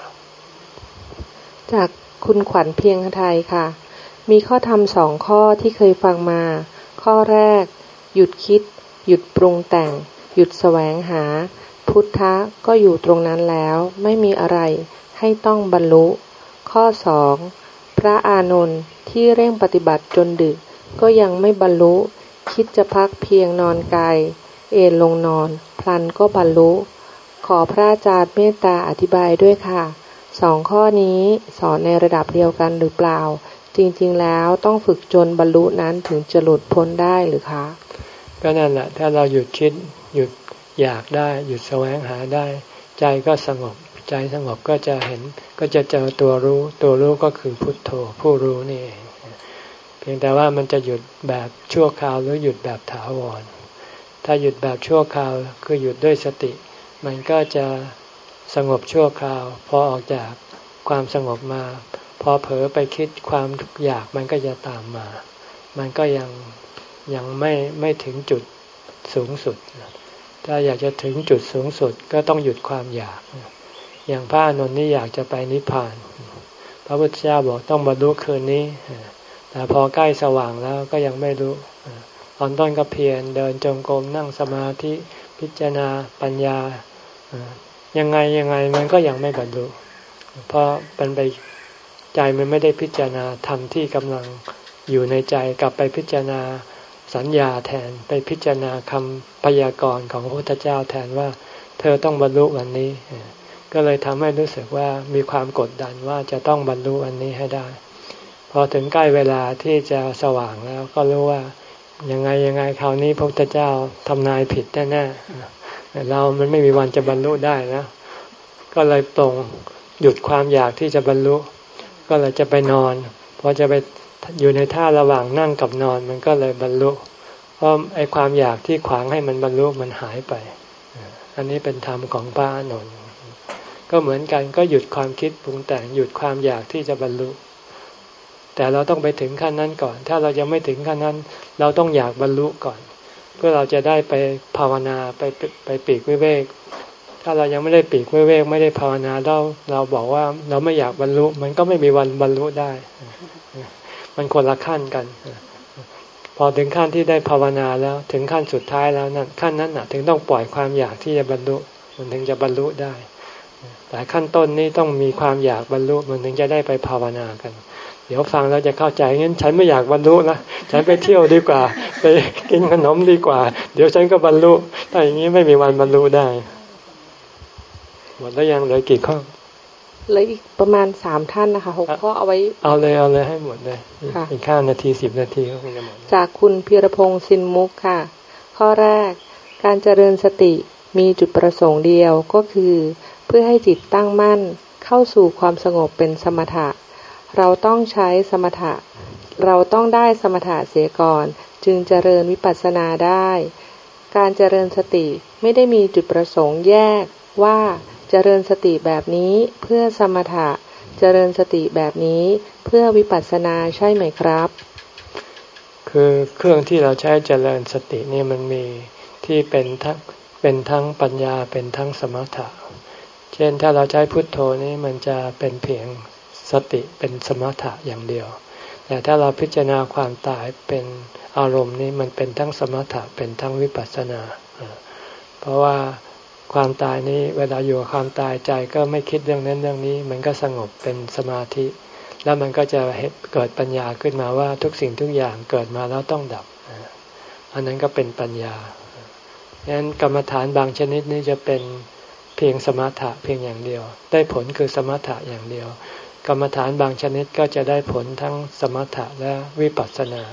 [SPEAKER 6] จากคุณขวัญเพียงไทยค่ะมีข้อธรรมสองข้อที่เคยฟังมาข้อแรกหยุดคิดหยุดปรุงแต่งหยุดแสวงหาพุทธะก็อยู่ตรงนั้นแล้วไม่มีอะไรให้ต้องบรรลุข้อสองพระอานนท์ที่เร่งปฏิบัติจนดึกก็ยังไม่บรรลุคิดจะพักเพียงนอนกายเอนลงนอนพลันก็บรรลุขอพระอาจารย์เมตตาอธิบายด้วยค่ะสองข้อนี้สอนในระดับเดียวกันหรือเปล่าจริงๆแล้วต้องฝึกจนบรรลุนั้นถึงจะหลุดพ้นได้หรือคะ
[SPEAKER 1] ก็นั่นแหละถ้าเราหยุดคิดหยุดอยากได้หยุดแสวงหาได้ใจก็สงบใจสงบก็จะเห็นก็จะเจอตัวรู้ตัวรู้ก็คือพุทโธผู้รู้นี่เองเพียงแต่ว่ามันจะหยุดแบบชั่วคราวหรือหยุดแบบถาวรถ้าหยุดแบบชั่วคราวคือหยุดด้วยสติมันก็จะสงบชั่วคราวพอออกจากความสงบมาพอเผลอไปคิดความอยากมันก็จะตามมามันก็ยังยังไม่ไม่ถึงจุดสูงสุดถ้าอยากจะถึงจุดสูงสุดก็ต้องหยุดความอยากอย่างพระอานนท์นี่อยากจะไปนิพพานพระพุทธเจ้าบอกต้องบรรลุคืนนี้แต่พอใกล้สว่างแล้วก็ยังไม่รู้ตอนต้นก็เพียรเดินจงกรมนั่งสมาธิพิจารณาปัญญายังไงยังไงมันก็ยังไม่บรรลุเพราะเป็นไปใจมันไม่ได้พิจารณาธรรมที่กำลังอยู่ในใจกลับไปพิจารณาสัญญาแทนไปพิจารณาคำพยากรณ์ของพระพุทธเจ้าแทนว่าเธอต้องบรรลุวันนี้ก็เลยทำให้รู้สึกว่ามีความกดดันว่าจะต้องบรรลุวันนี้ให้ได้พอถึงใกล้เวลาที่จะสว่างแล้วก็รู้ว่ายังไงยังไงคราวนี้พระพุทธเจ้าทำนายผิดแน่ๆเรามันไม่มีวันจะบรรลุได้นะก็เลยตรงหยุดความอยากที่จะบรรลุก็เลยจะไปนอนพอจะไปอยู่ในท่าระหว่างนั่งกับนอนมันก็เลยบรรลุเพราะไอ้ความอยากที่ขวางให้มันบรรลุมันหายไปอันนี้เป็นธรรมของพระอานนท์ก็เหมือนกันก็หยุดความคิดปรุงแต่งหยุดความอยากที่จะบรรลุแต่เราต้องไปถึงขั้นนั้นก่อนถ้าเรายังไม่ถึงขั้นนั้นเราต้องอยากบรรลุก่อนเพื่อเราจะได้ไปภาวนาไปไปปลีกวิเวกถ้าเรายังไม่ได้ปลีกวิเวกไม่ได้ภาวนาเราเราบอกว่าเราไม่อยากบรรลุมันก็ไม่มีวันบรรลุได้มันคนละขั้นกันพอถึงขั้นที่ได้ภาวนาแล้วถึงขั้นสุดท้ายแล้วนั่นขั้นนั้นน่ะถึงต้องปล่อยความอยากที่จะบรรลุมันถึงจะบรรลุได้แต่ขั้นต้นนี้ต้องมีความอยากบรรลุมันถึงจะได้ไปภาวนากันเดี๋ยวฟังแล้วจะเข้าใจงั้นฉันไม่อยากบรรลุนะฉันไปเที่ยวดีกว่าไปกินขนมดีกว่าเดี๋ยวฉันก็บรรลุถ้าอย่างนี้ไม่มีวันบรรลุได้หมดแล้วยังเหลือกี่ข้อ
[SPEAKER 6] เหลืออีกประมาณสามท่านนะคะหกข้อเอาไว้
[SPEAKER 1] เอาเลยเอาเลยให้หมดเลยอีกห้านาทีสิบนาทีก็คงจะหมด
[SPEAKER 6] จากคุณพีรพงษ์สินมุกค่ะข้อแรกการเจริญสติมีจุดประสงค์เดียวก็คือเพื่อให้จิตตั้งมั่นเข้าสู่ความสงบเป็นสมถะเราต้องใช้สมถะเราต้องได้สมถะเสียก่อนจึงเจริญวิปัสสนาได้การเจริญสติไม่ได้มีจุดประสงค์แยกว่าเจริญสติแบบนี้เพื่อสมถะเจริญสติแบบนี้เพื่อวิปัสสนาใช่ไหมครับ
[SPEAKER 1] คือเครื่องที่เราใช้เจริญสตินี่มันมีที่เป็นทั้งเป็นทั้งปัญญาเป็นทั้งสมถะเช่นถ้าเราใช้พุทโธนี่มันจะเป็นเพียงสติเป็นสมถะอย่างเดียวแต่ถ้าเราพิจารณาความตายเป็นอารมณ์นี่มันเป็นทั้งสมถะเป็นทั้งวิปัสสนาเพราะว่าความตายนี้เวลาอยู่กับความตายใจก็ไม่คิดเรื่องนั้นเรื่องนี้มันก็สงบเป็นสมาธิแล้วมันก็จะเกิดปัญญาขึ้นมาว่าทุกสิ่งทุกอย่างเกิดมาแล้วต้องดับอันนั้นก็เป็นปัญญาดังนั้นกรรมฐานบางชนิดนี้จะเป็นเพียงสมถะเพียงอย่างเดียวได้ผลคือสมถะอย่างเดียวกรรมฐานบางชนิดก็จะได้ผลทั้งสมถะและวิปัสสนา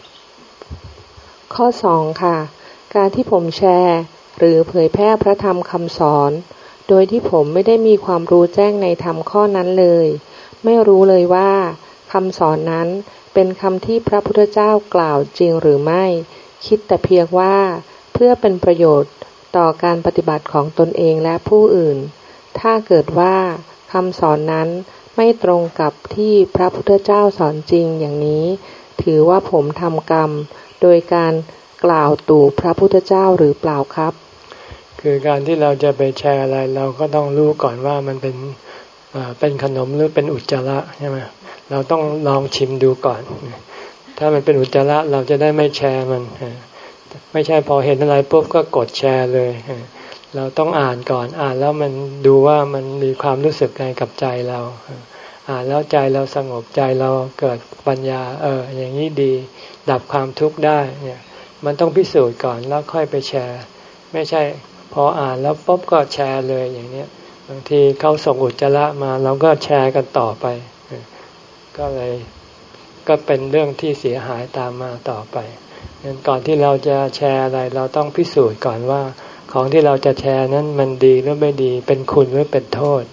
[SPEAKER 6] ข้อสองค่ะการที่ผมแชร์หรือเผยแพร่พระธรรมคำสอนโดยที่ผมไม่ได้มีความรู้แจ้งในธรรมข้อนั้นเลยไม่รู้เลยว่าคำสอนนั้นเป็นคำที่พระพุทธเจ้ากล่าวจริงหรือไม่คิดแต่เพียงว่าเพื่อเป็นประโยชน์ต่อการปฏิบัติของตนเองและผู้อื่นถ้าเกิดว่าคำสอนนั้นไม่ตรงกับที่พระพุทธเจ้าสอนจริงอย่างนี้ถือว่าผมทำกรรมโดยการกล่าวตู่พระพุทธเจ้าหรือเปล่าครับ
[SPEAKER 1] คือการที่เราจะไปแชร์อะไรเราก็ต้องรู้ก่อนว่ามันเป็นเป็นขนมหรือเป็นอุจจาระใช่ไหมเราต้องลองชิมดูก่อนถ้ามันเป็นอุจจาระเราจะได้ไม่แชร์มันไม่ใช่พอเห็นอะไรปุ๊บก็กดแชร์เลยเราต้องอ่านก่อนอ่านแล้วมันดูว่ามันมีความรู้สึกไงกับใจเราอ่านแล้วใจเราสงบใจเราเกิดปัญญาเอออย่างนี้ดีดับความทุกข์ได้เนี่ยมันต้องพิสูจน์ก่อนแล้วค่อยไปแชร์ไม่ใช่พออ่านแล้วปุ๊บก็แชร์เลยอย่างนี้บางทีเขาส่งอุจจาระมาเราก็แชร์กันต่อไปก็เลยก็เป็นเรื่องที่เสียหายตามมาต่อไปงั้นก่อนที่เราจะแชร์อะไรเราต้องพิสูจน์ก่อนว่าของที่เราจะแชร์นั้นมันดีหรือไม่ดีเป็นคุณหรือเป็นโทษ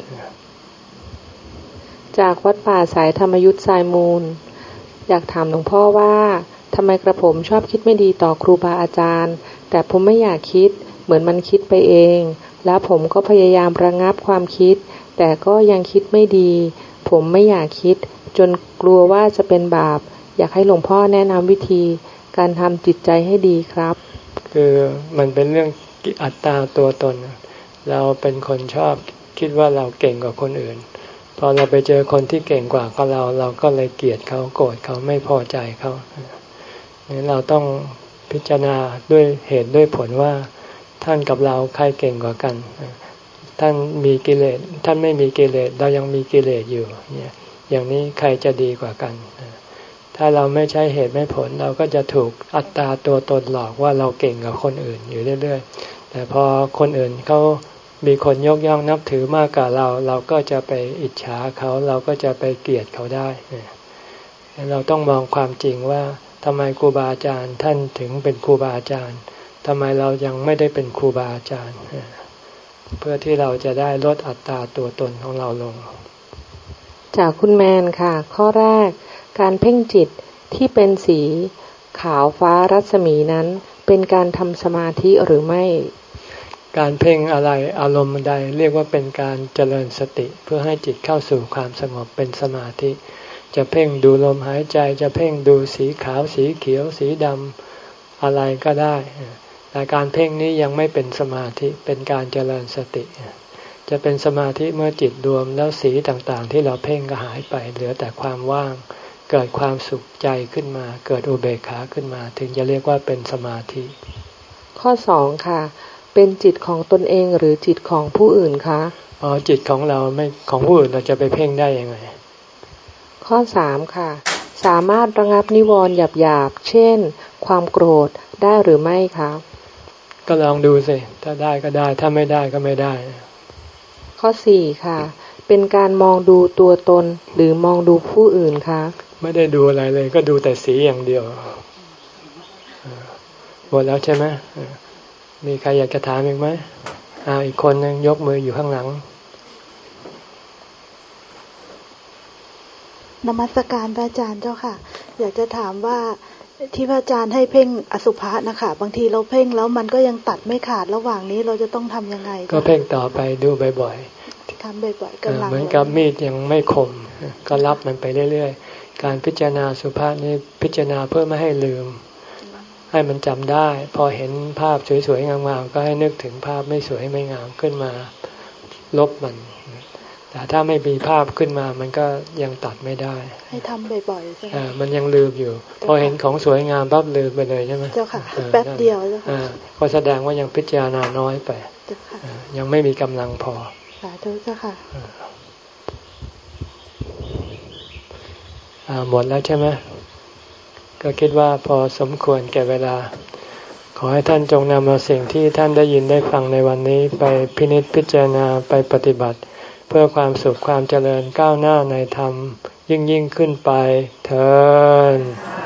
[SPEAKER 6] จากวัดป่าสายธรรมยุทธสายมูลอยากถามหลวงพ่อว่าทำไมกระผมชอบคิดไม่ดีต่อครูบาอาจารย์แต่ผมไม่อยากคิดเหมือนมันคิดไปเองแล้วผมก็พยายามระงับความคิดแต่ก็ยังคิดไม่ดีผมไม่อยากคิดจนกลัวว่าจะเป็นบาปอยากให้หลวงพ่อแนะนำวิธีการทำจิตใจให้ดีครับ
[SPEAKER 1] คือมันเป็นเรื่องอัตตาตัวตนเราเป็นคนชอบคิดว่าเราเก่งกว่าคนอื่นพอเราไปเจอคนที่เก่งกว่าก็เราเราก็เลยเกลียดเขาโกรธเขาไม่พอใจเขาเนี่ยเราต้องพิจารณาด้วยเหตุด้วยผลว่าท่านกับเราใครเก่งกว่ากันท่านมีกิเลสท่านไม่มีกิเลสเรายังมีกิเลสอยู่เนี่ยอย่างนี้ใครจะดีกว่ากันถ้าเราไม่ใช้เหตุไม่ผลเราก็จะถูกอัตตาตัวตนหลอกว่าเราเก่งกว่าคนอื่นอยู่เรื่อยๆแต่พอคนอื่นเขามีคนยกย่องนับถือมากกว่าเราเราก็จะไปอิจฉาเขาเราก็จะไปเกลียดเขาได้เราต้องมองความจริงว่าทำไมครูบาอาจารย์ท่านถึงเป็นครูบาอาจารย์ทำไมเรายังไม่ได้เป็นครูบาอาจารย์เพื่อที่เราจะได้ลดอัตตาตัวตนของเราลง
[SPEAKER 6] จากคุณแมนค่ะข้อแรกการเพ่งจิตที่เป็นสีขาวฟ้ารัศมีนั้นเป็นการทำสมาธิหรือไม่
[SPEAKER 1] การเพ่งอะไรอารมณ์ใดเรียกว่าเป็นการเจริญสติเพื่อให้จิตเข้าสู่ความสงบเป็นสมาธิจะเพ่งดูลมหายใจจะเพ่งดูสีขาวสีเขียวสีดำอะไรก็ได้แต่การเพ่งนี้ยังไม่เป็นสมาธิเป็นการเจริญสติจะเป็นสมาธิเมื่อจิตรวมแล้วสีต่างๆที่เราเพ่งก็หายไปเหลือแต่ความว่างเกิดความสุขใจขึ้นมาเกิดอุเบกขาขึ้นมาถึงจะเรียกว่าเป็นสมาธิ
[SPEAKER 6] ข้อสองค่ะเป็นจิตของตนเองหรือจิตของผู้อื่นคะ
[SPEAKER 1] อ๋อจิตของเราไม่ของผู้อื่นเราจะไปเพ่งได้ยังไง
[SPEAKER 6] ข้อสามค่ะสามารถระงับนิวรณ์หยาบๆเช่นความโกรธได้หรือไม่คะ
[SPEAKER 1] ก็ลองดูสิถ้าได้ก็ได้ถ้าไม่ได้ก็ไม่ได้
[SPEAKER 6] ข้อสี่ค่ะเป็นการมองดูตัวตนหรือมองดูผู้อื่นคะ
[SPEAKER 1] ไม่ได้ดูอะไรเลยก็ดูแต่สีอย่างเดียวหมดแล้วใช่ไหมมีใครอยากจะถามอีกไหมอ่าอีกคนนึงยกมืออยู่ข้างหลัง
[SPEAKER 7] นมัสการพระอาจารย์เจ้าค่ะอยากจะถามว่าที่พระอาจารย์ให้เพ่งอสุภะนะคะบางทีเราเพ่งแล้วมันก็ยังตัดไม่ขาดระหว่างนี้เราจะต้องทำยังไง
[SPEAKER 1] ก็เพ่งต่อไปดูบ่อย
[SPEAKER 7] ๆทำบ่อยๆกำลัง
[SPEAKER 1] เหมือนกับมีดยังไม่คมก็รับมันไปเรื่อยๆการพิจารณาอสุภะนี้พิจารณาเพื่อไม่ให้ลืมให้มันจำได้พอเห็นภาพสวยๆงามๆก็ให้นึกถึงภาพไม่สวยไม่งามขึ้นมาลบมันแต่ถ้าไม่มีภาพขึ้นมามันก็ยังตัดไม่ได้
[SPEAKER 7] ให้ทำบ่อยๆใช่ไหม
[SPEAKER 1] อ่ามันยังลืมอยู่พอเห็นของสวยงามปั๊บลืมไปเลยใช่ไหม
[SPEAKER 7] เจ้าค่ะแป๊บเดียวเจ้าค่ะ
[SPEAKER 1] ก็แสดงว่ายังพิจารณาน้อยไป
[SPEAKER 7] เจ้าค่ะ
[SPEAKER 1] ยังไม่มีกำลังพอ
[SPEAKER 7] สาธุเจ้าค่ะ
[SPEAKER 1] อ่าหมดแล้วใช่ไหมก็คิดว่าพอสมควรแก่เวลาขอให้ท่านจงนำเอาสิ่งที่ท่านได้ยินได้ฟังในวันนี้ไปพินิจพิจารณาไปปฏิบัติเพื่อความสุขความเจริญก้าวหน้าในธรรมยิ่งยิ่งขึ้นไปเถิด